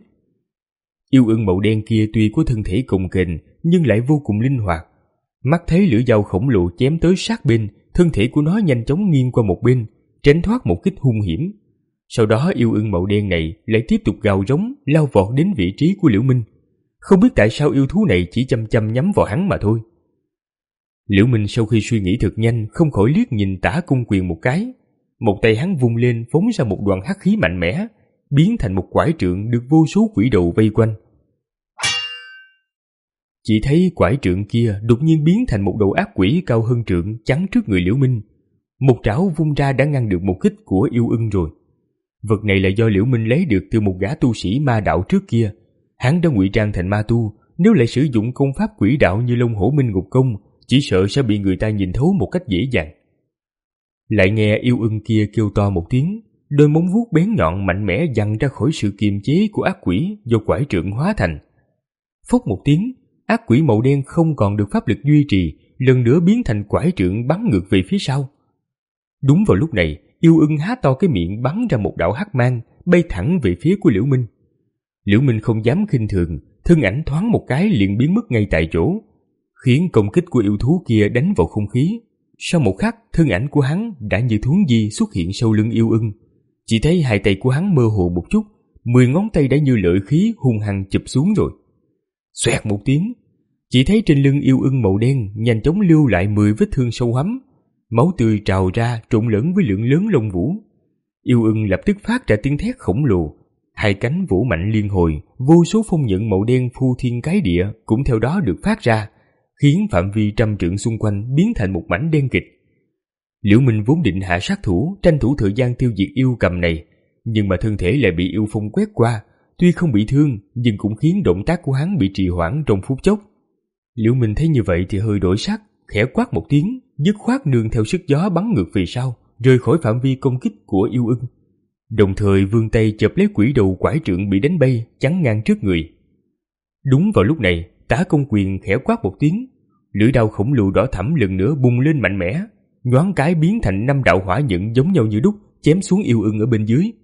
Yêu ưng màu đen kia tuy có thân thể cồng kềnh nhưng lại vô cùng linh hoạt. Mắt thấy lưỡi dao khổng lồ chém tới sát bên, thân thể của nó nhanh chóng nghiêng qua một bên, tránh thoát một kích hung hiểm. Sau đó yêu ưng màu đen này lại tiếp tục gào rống, lao vọt đến vị trí của Liễu Minh. Không biết tại sao yêu thú này chỉ chăm chăm nhắm vào hắn mà thôi. Liễu Minh sau khi suy nghĩ thật nhanh, không khỏi liếc nhìn Tả Công Quyền một cái. Một tay hắn vung lên phóng ra một đoàn hắc khí mạnh mẽ, biến thành một quải trượng được vô số quỷ đầu vây quanh. Chỉ thấy quải trượng kia đột nhiên biến thành một đầu ác quỷ cao hơn trượng chắn trước người Liễu Minh. Một trảo vung ra đã ngăn được một kích của yêu ưng rồi. Vật này là do Liễu Minh lấy được từ một gã tu sĩ ma đạo trước kia. Hắn đã ngụy trang thành ma tu, nếu lại sử dụng công pháp quỷ đạo như Long Hổ Minh Ngục Công, chỉ sợ sẽ bị người ta nhìn thấu một cách dễ dàng. Lại nghe yêu ưng kia kêu to một tiếng, đôi móng vuốt bén nhọn mạnh mẽ giằng ra khỏi sự kiềm chế của ác quỷ do quải trượng hóa thành. Phốc một tiếng, ác quỷ màu đen không còn được pháp lực duy trì, lần nữa biến thành quải trượng bắn ngược về phía sau. Đúng vào lúc này, yêu ưng há to cái miệng bắn ra một đạo hắc mang, bay thẳng về phía của Liễu Minh. Liễu Minh không dám khinh thường, thân ảnh thoáng một cái liền biến mất ngay tại chỗ, khiến công kích của yêu thú kia đánh vào không khí. Sau một khắc, thân ảnh của hắn đã như thuấn di xuất hiện sau lưng yêu ưng. Chỉ thấy hai tay của hắn mơ hồ một chút, mười ngón tay đã như lợi khí hung hăng chụp xuống rồi. Xoẹt một tiếng, chỉ thấy trên lưng yêu ưng màu đen nhanh chóng lưu lại mười vết thương sâu hắm, máu tươi trào ra trộn lẫn với lượng lớn lông vũ. Yêu ưng lập tức phát ra tiếng thét khổng lồ, hai cánh vỗ mạnh liên hồi, vô số phong nhận màu đen phu thiên cái địa cũng theo đó được phát ra, khiến phạm vi trăm trượng xung quanh biến thành một mảnh đen kịt. Liễu Minh vốn định hạ sát thủ, tranh thủ thời gian tiêu diệt yêu cầm này, nhưng mà thân thể lại bị yêu phong quét qua, tuy không bị thương nhưng cũng khiến động tác của hắn bị trì hoãn trong phút chốc. Liễu Minh thấy như vậy thì hơi đổi sắc, khẽ quát một tiếng, dứt khoát nương theo sức gió bắn ngược về sau, rời khỏi phạm vi công kích của yêu ưng. Đồng thời vươn tay chộp lấy quỷ đầu quải trượng bị đánh bay, chắn ngang trước người. Đúng vào lúc này, Tả Công Quyền khẽ quát một tiếng, lưỡi đao khổng lồ đỏ thẫm lần nữa bung lên mạnh mẽ, nhoáng cái biến thành năm đạo hỏa nhận giống nhau như đúc, chém xuống yêu ưng ở bên dưới.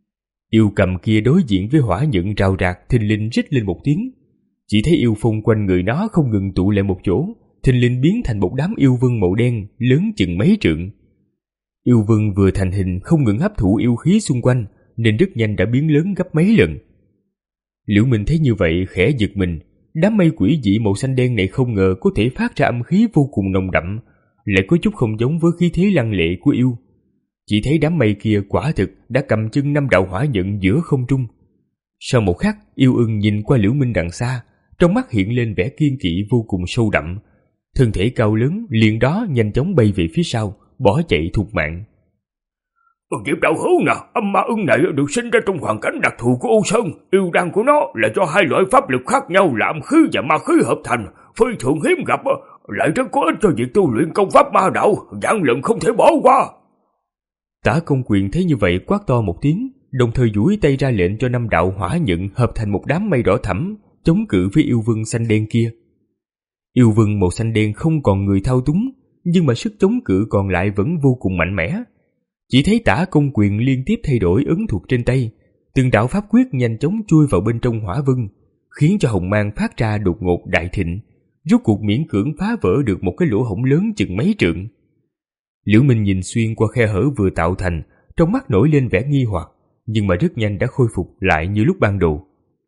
Yêu cầm kia đối diện với hỏa nhận rào rạc, thình lình rít lên một tiếng. Chỉ thấy yêu phong quanh người nó không ngừng tụ lại một chỗ, thình lình biến thành một đám yêu vân màu đen lớn chừng mấy trượng. Yêu vân vừa thành hình không ngừng hấp thụ yêu khí xung quanh, nên rất nhanh đã biến lớn gấp mấy lần. Liễu Minh thấy như vậy khẽ giật mình, đám mây quỷ dị màu xanh đen này không ngờ có thể phát ra âm khí vô cùng nồng đậm, lại có chút không giống với khí thế lăng lệ của yêu. Chỉ thấy đám mây kia quả thực đã cầm chân năm đạo hỏa nhận giữa không trung. Sau một khắc, yêu ưng nhìn qua Liễu Minh đằng xa, trong mắt hiện lên vẻ kiên kỵ vô cùng sâu đậm, Thân thể cao lớn liền đó nhanh chóng bay về phía sau, bỏ chạy thục mạng. Diệp đạo hữu nè, âm ma ưng này được sinh ra trong hoàn cảnh đặc thù của U Sơn. Yêu đan của nó là do hai loại pháp lực khác nhau là âm khí và ma khí hợp thành, phi thường hiếm gặp, lại rất có ích cho việc tu luyện công pháp ma đạo, vạn lần không thể bỏ qua. Tả Công Quyền thấy như vậy quát to một tiếng, đồng thời duỗi tay ra lệnh cho năm đạo hỏa nhận hợp thành một đám mây đỏ thẫm, chống cự với yêu vương xanh đen kia. Yêu vương màu xanh đen không còn người thao túng, nhưng mà sức chống cự còn lại vẫn vô cùng mạnh mẽ. Chỉ thấy Tả Công Quyền liên tiếp thay đổi ấn thuật trên tay, từng đạo pháp quyết nhanh chóng chui vào bên trong hỏa vân, khiến cho hồng mang phát ra đột ngột đại thịnh, rốt cuộc miễn cưỡng phá vỡ được một cái lỗ hổng lớn chừng mấy trượng. Liễu Minh nhìn xuyên qua khe hở vừa tạo thành, trong mắt nổi lên vẻ nghi hoặc, nhưng mà rất nhanh đã khôi phục lại như lúc ban đầu.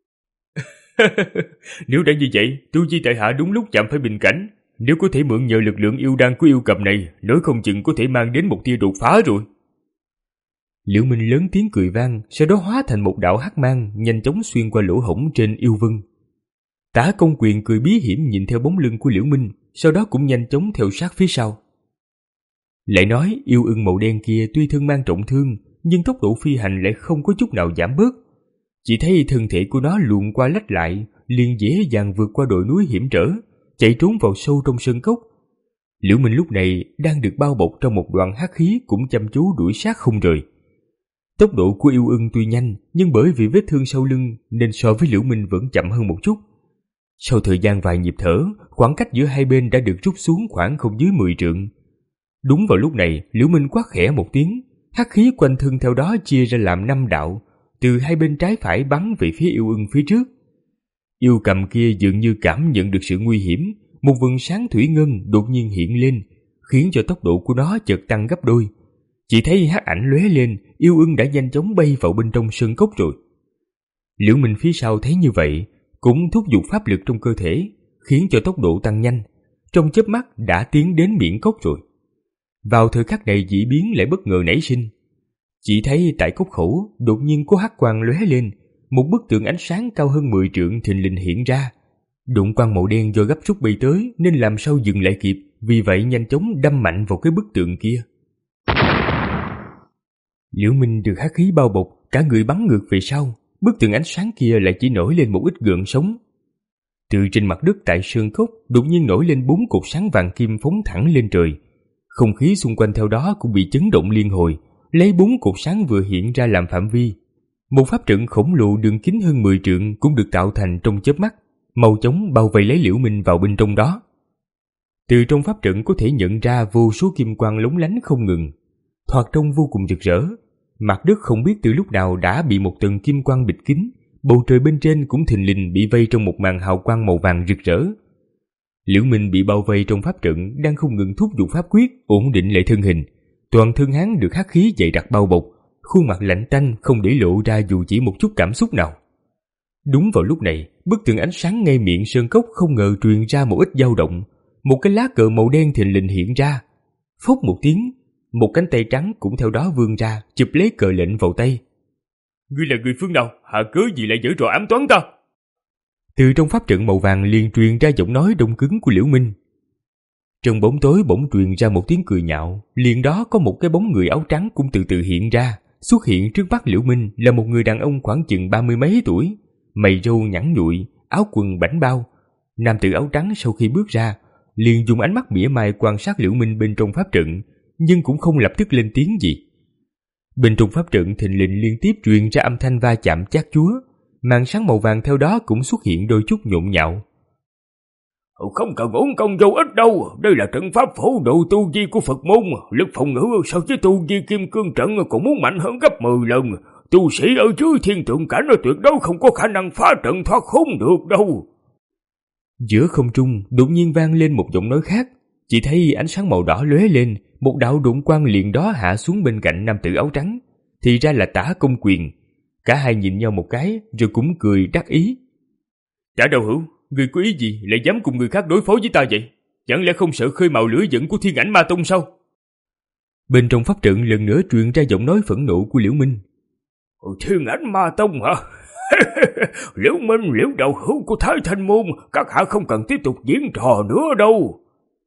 Nếu đã như vậy, tu vi tại hạ đúng lúc chạm phải bình cảnh. Nếu có thể mượn nhờ lực lượng yêu đan của yêu cầm này, nói không chừng có thể mang đến một tia đột phá rồi. Liễu Minh lớn tiếng cười vang, sau đó hóa thành một đạo hắc mang, nhanh chóng xuyên qua lỗ hổng trên yêu vân. Tả Công Quyền cười bí hiểm nhìn theo bóng lưng của Liễu Minh, sau đó cũng nhanh chóng theo sát phía sau. Lại nói yêu ưng màu đen kia tuy thân mang trọng thương, nhưng tốc độ phi hành lại không có chút nào giảm bớt. Chỉ thấy thân thể của nó luồn qua lách lại, liền dễ dàng vượt qua đồi núi hiểm trở, chạy trốn vào sâu trong sơn cốc. Liễu Minh lúc này đang được bao bọc trong một đoàn hắc khí cũng chăm chú đuổi sát không rời. Tốc độ của yêu ưng tuy nhanh, nhưng bởi vì vết thương sau lưng nên so với Liễu Minh vẫn chậm hơn một chút. Sau thời gian vài nhịp thở, khoảng cách giữa hai bên đã được rút xuống khoảng không dưới mười trượng. Đúng vào lúc này, Liễu Minh quát khẽ một tiếng, hắc khí quanh thân theo đó chia ra làm năm đạo, từ hai bên trái phải bắn về phía yêu ưng phía trước. Yêu cầm kia dường như cảm nhận được sự nguy hiểm, một vầng sáng thủy ngân đột nhiên hiện lên, khiến cho tốc độ của nó chợt tăng gấp đôi. Chỉ thấy hắc ảnh lóe lên, yêu ưng đã nhanh chóng bay vào bên trong sơn cốc rồi. Liễu Minh phía sau thấy như vậy, cũng thúc giục pháp lực trong cơ thể, khiến cho tốc độ tăng nhanh, trong chớp mắt đã tiến đến miệng cốc rồi. Vào thời khắc này dị biến lại bất ngờ nảy sinh. Chỉ thấy tại cốc khẩu đột nhiên có hắc quang lóe lên, một bức tượng ánh sáng cao hơn mười trượng thình lình hiện ra. Đụng quang màu đen do gấp rút bay tới nên làm sao dừng lại kịp, vì vậy nhanh chóng đâm mạnh vào cái bức tượng kia. Liễu Minh được hắc khí bao bọc, cả người bắn ngược về sau, bức tượng ánh sáng kia lại chỉ nổi lên một ít gợn sóng. Từ trên mặt đất tại sơn cốc đột nhiên nổi lên bốn cột sáng vàng kim phóng thẳng lên trời. Không khí xung quanh theo đó cũng bị chấn động liên hồi, lấy bốn cột sáng vừa hiện ra làm phạm vi. Một pháp trận khổng lồ đường kính hơn mười trượng cũng được tạo thành trong chớp mắt, mau chóng bao vây lấy Liễu Minh vào bên trong đó. Từ trong pháp trận có thể nhận ra vô số kim quang lóng lánh không ngừng, thoạt trông vô cùng rực rỡ. Mặt đất không biết từ lúc nào đã bị một tầng kim quang bịt kín, bầu trời bên trên cũng thình lình bị vây trong một màn hào quang màu vàng rực rỡ. Liễu Minh bị bao vây trong pháp trận đang không ngừng thúc giục pháp quyết ổn định lại thân hình, toàn thân hắn được hắc khí dày đặc bao bọc, khuôn mặt lạnh tanh không để lộ ra dù chỉ một chút cảm xúc nào. Đúng vào lúc này, bức tường ánh sáng ngay miệng sơn cốc không ngờ truyền ra một ít dao động, một cái lá cờ màu đen thình lình hiện ra. Phốc một tiếng, một cánh tay trắng cũng theo đó vươn ra, chụp lấy cờ lệnh vào tay. Ngươi là người phương nào? Hạ cớ gì lại giở trò ám toán ta? Từ trong pháp trận màu vàng liền truyền ra giọng nói đông cứng của Liễu Minh. Trong bóng tối bỗng truyền ra một tiếng cười nhạo, liền đó có một cái bóng người áo trắng cũng từ từ hiện ra, xuất hiện trước mắt Liễu Minh là một người đàn ông khoảng chừng ba mươi mấy tuổi, mày râu nhẵn nhụi, áo quần bảnh bao. Nam tử áo trắng sau khi bước ra, liền dùng ánh mắt mỉa mai quan sát Liễu Minh bên trong pháp trận, nhưng cũng không lập tức lên tiếng gì. Bên trong pháp trận thình lình liên tiếp truyền ra âm thanh va chạm chát chúa, màn sáng màu vàng theo đó cũng xuất hiện đôi chút nhộn nhạo. Không cần uổng công vô ích đâu, đây là trận pháp phổ độ tu vi của Phật môn, lực phòng ngự so với tu vi kim cương trận còn muốn mạnh hơn gấp mười lần. Tu sĩ ở dưới thiên tượng cảnh tuyệt đối không có khả năng phá trận thoát khốn được đâu. Giữa không trung đột nhiên vang lên một giọng nói khác, chỉ thấy ánh sáng màu đỏ lóe lên, một đạo độn quang liền đó hạ xuống bên cạnh nam tử áo trắng, thì ra là Tả Công Quyền. Cả hai nhìn nhau một cái rồi cũng cười đắc ý. Tả đạo hữu, người có ý gì lại dám cùng người khác đối phó với ta vậy? Chẳng lẽ không sợ khơi mào lửa giận của Thiên Ảnh Ma Tông sao? Bên trong pháp trận lần nữa truyền ra giọng nói phẫn nộ của Liễu Minh. Thiên Ảnh Ma Tông hả? Liễu Minh, Liễu đạo hữu của Thái Thanh Môn, các hạ không cần tiếp tục diễn trò nữa đâu.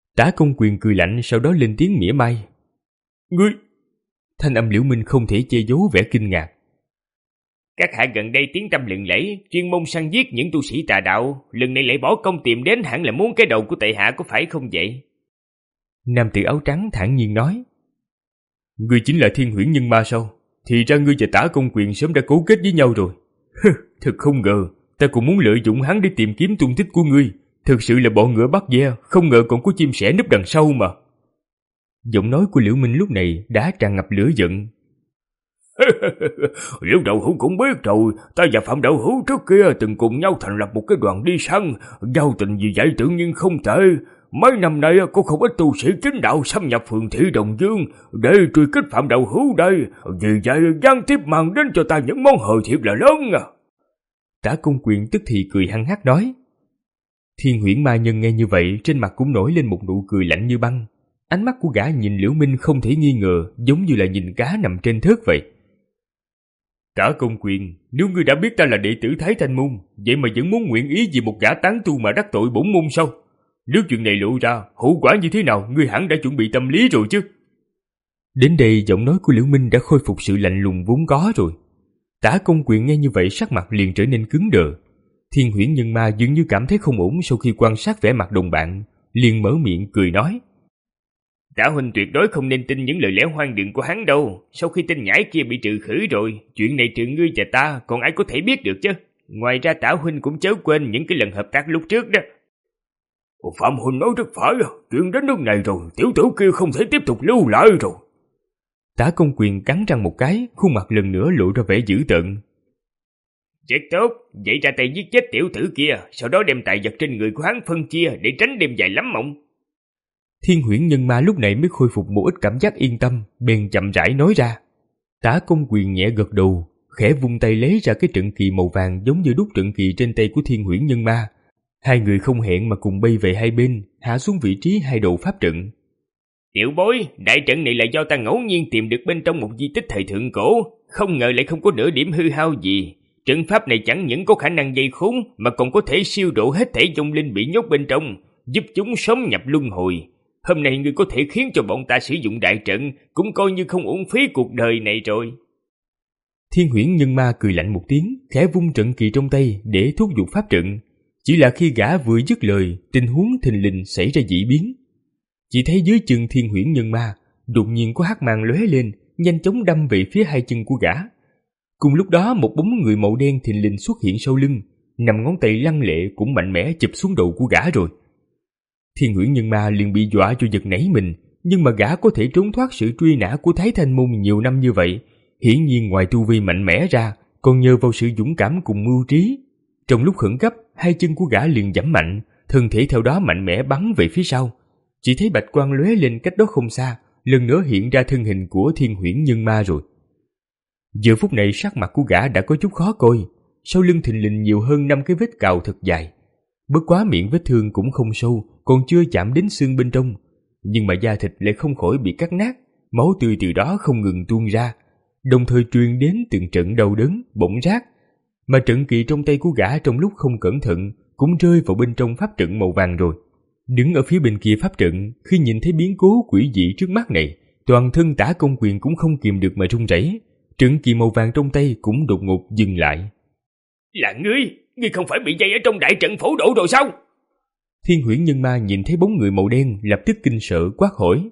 Tả Công Quyền cười lạnh, sau đó lên tiếng mỉa mai. Ngươi! Thanh âm Liễu Minh không thể che giấu vẻ kinh ngạc. Các hạ gần đây tiếng tăm lừng lẫy, chuyên môn săn giết những tu sĩ tà đạo, lần này lại bỏ công tìm đến hẳn là muốn cái đầu của tệ hạ có phải không vậy? Nam tử áo trắng thản nhiên nói. Ngươi chính là Thiên Huyễn Nhân Ma sao? Thì ra ngươi và Tả Công Quyền sớm đã cấu kết với nhau rồi. Thật không ngờ, ta cũng muốn lợi dụng hắn để tìm kiếm tung tích của ngươi. Thực sự là bọn ngựa bắt ve, không ngờ còn có chim sẻ núp đằng sau mà. Giọng nói của Liễu Minh lúc này đã tràn ngập lửa giận. Liễu đạo hữu cũng biết rồi, ta và Phạm đạo hữu trước kia từng cùng nhau thành lập một cái đoàn đi săn, giao tình vì vậy tự nhiên không tệ. Mấy năm nay có không ít tu sĩ chính đạo xâm nhập phường thị Đồng Dương để truy kích Phạm đạo hữu đây, vì vậy gián tiếp mang đến cho ta những món hời thiệt là lớn à. Tả Công Quyền tức thì cười hăng hắc nói. Thiên Huyễn Ma Nhân nghe như vậy, trên mặt cũng nổi lên một nụ cười lạnh như băng. Ánh mắt của gã nhìn Liễu Minh không thể nghi ngờ, giống như là nhìn cá nằm trên thớt vậy. Tả Công Quyền, nếu ngươi đã biết ta là đệ tử Thái Thanh Môn, vậy mà vẫn muốn nguyện ý vì một gã tán tu mà đắc tội bổn môn sao? Nếu chuyện này lộ ra, hậu quả như thế nào, ngươi hẳn đã chuẩn bị tâm lý rồi chứ. Đến đây giọng nói của Liễu Minh đã khôi phục sự lạnh lùng vốn có rồi. Tả Công Quyền nghe như vậy sắc mặt liền trở nên cứng đờ. Thiên Huyễn Nhân Ma dường như cảm thấy không ổn sau khi quan sát vẻ mặt đồng bạn, liền mở miệng cười nói. Tả huynh tuyệt đối không nên tin những lời lẽ hoang đường của hắn đâu. Sau khi tên nhãi kia bị trừ khử rồi, chuyện này trừ ngươi và ta còn ai có thể biết được chứ. Ngoài ra Tả huynh cũng chớ quên những cái lần hợp tác lúc trước đó. Phạm huynh nói rất phải, chuyện đến nước này rồi, tiểu tử kia không thể tiếp tục lưu lại rồi. Tả Công Quyền cắn răng một cái, khuôn mặt lần nữa lộ ra vẻ dữ tợn. Rất tốt, vậy ra tay giết chết tiểu tử kia, sau đó đem tài vật trên người của hắn phân chia để tránh đêm dài lắm mộng. Thiên Huyễn Nhân Ma lúc này mới khôi phục một ít cảm giác yên tâm, bèn chậm rãi nói ra. Tả Công Quyền nhẹ gật đầu, khẽ vung tay lấy ra cái trận kỳ màu vàng giống như đúc trận kỳ trên tay của Thiên Huyễn Nhân Ma. Hai người không hẹn mà cùng bay về hai bên, hạ xuống vị trí hai đầu pháp trận. Tiểu bối, đại trận này là do ta ngẫu nhiên tìm được bên trong một di tích thời thượng cổ, không ngờ lại không có nửa điểm hư hao gì. Trận pháp này chẳng những có khả năng dây khốn mà còn có thể siêu độ hết thảy vong linh bị nhốt bên trong, giúp chúng sớm nhập luân hồi. Hôm nay ngươi có thể khiến cho bọn ta sử dụng đại trận, cũng coi như không uổng phí cuộc đời này rồi. Thiên Huyễn Nhân Ma cười lạnh một tiếng, khẽ vung trận kỳ trong tay để thúc giục pháp trận. Chỉ là khi gã vừa dứt lời, tình huống thình lình xảy ra dị biến. Chỉ thấy dưới chân Thiên Huyễn Nhân Ma đột nhiên có hắc mang lóe lên, nhanh chóng đâm về phía hai chân của gã. Cùng lúc đó một bóng người màu đen thình lình xuất hiện sau lưng, nằm ngón tay lăng lệ cũng mạnh mẽ chụp xuống đầu của gã rồi. Thiên Huyễn Nhân Ma liền bị dọa cho giật nảy mình, nhưng mà gã có thể trốn thoát sự truy nã của Thái Thanh Môn nhiều năm như vậy, hiển nhiên ngoài tu vi mạnh mẽ ra, còn nhờ vào sự dũng cảm cùng mưu trí. Trong lúc khẩn cấp, hai chân của gã liền giẫm mạnh, thân thể theo đó mạnh mẽ bắn về phía sau. Chỉ thấy bạch quang lóe lên cách đó không xa, lần nữa hiện ra thân hình của Thiên Huyễn Nhân Ma rồi. Giờ phút này sắc mặt của gã đã có chút khó coi, sau lưng thình lình nhiều hơn năm cái vết cào thật dài. Bất quá miệng vết thương cũng không sâu, còn chưa chạm đến xương bên trong, nhưng mà da thịt lại không khỏi bị cắt nát, máu tươi từ đó không ngừng tuôn ra, đồng thời truyền đến từng trận đau đớn, bỗng rát. Mà trận kỳ trong tay của gã trong lúc không cẩn thận cũng rơi vào bên trong pháp trận màu vàng rồi. Đứng ở phía bên kia pháp trận, khi nhìn thấy biến cố quỷ dị trước mắt này, toàn thân Tả Công Quyền cũng không kìm được mà run rẩy. Trận kỳ màu vàng trong tay cũng đột ngột dừng lại. Là ngươi, ngươi không phải bị dây ở trong đại trận phổ độ rồi sao? Thiên Huyễn Nhân Ma nhìn thấy bóng người màu đen lập tức kinh sợ quát hỏi.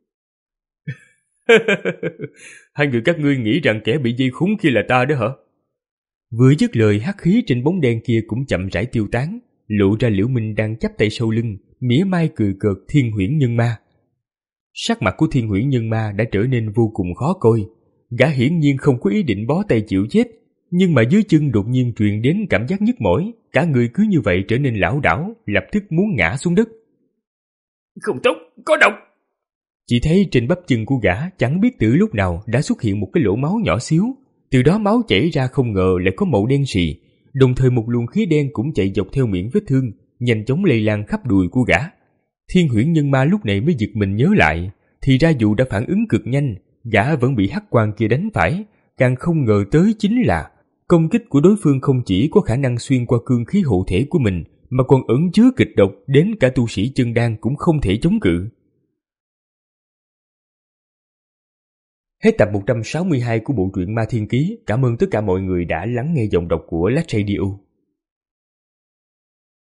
Hai người các ngươi nghĩ rằng kẻ bị dây khốn kia là ta đó hả? Vừa dứt lời, hắc khí trên bóng đen kia cũng chậm rãi tiêu tán, lộ ra Liễu Minh đang chắp tay sau lưng, mỉa mai cười cợt Thiên Huyễn Nhân Ma. Sắc mặt của Thiên Huyễn Nhân Ma đã trở nên vô cùng khó coi. Gã hiển nhiên không có ý định bó tay chịu chết, nhưng mà dưới chân đột nhiên truyền đến cảm giác nhức mỏi, cả người cứ như vậy trở nên lảo đảo, lập tức muốn ngã xuống đất. Không tốt, có độc! Chỉ thấy trên bắp chân của gã chẳng biết từ lúc nào đã xuất hiện một cái lỗ máu nhỏ xíu, từ đó máu chảy ra không ngờ lại có màu đen sì, đồng thời một luồng khí đen cũng chạy dọc theo miệng vết thương, nhanh chóng lây lan khắp đùi của gã. Thiên Huyễn Nhân Ma lúc này mới giật mình nhớ lại, thì ra dù đã phản ứng cực nhanh, gã vẫn bị hắc quang kia đánh phải, càng không ngờ tới chính là công kích của đối phương không chỉ có khả năng xuyên qua cương khí hộ thể của mình, mà còn ẩn chứa kịch độc đến cả tu sĩ chân đan cũng không thể chống cự. Hết tập một trăm sáu mươi hai của bộ truyện Ma Thiên Ký. Cảm ơn tất cả mọi người đã lắng nghe giọng đọc của Lách Radio.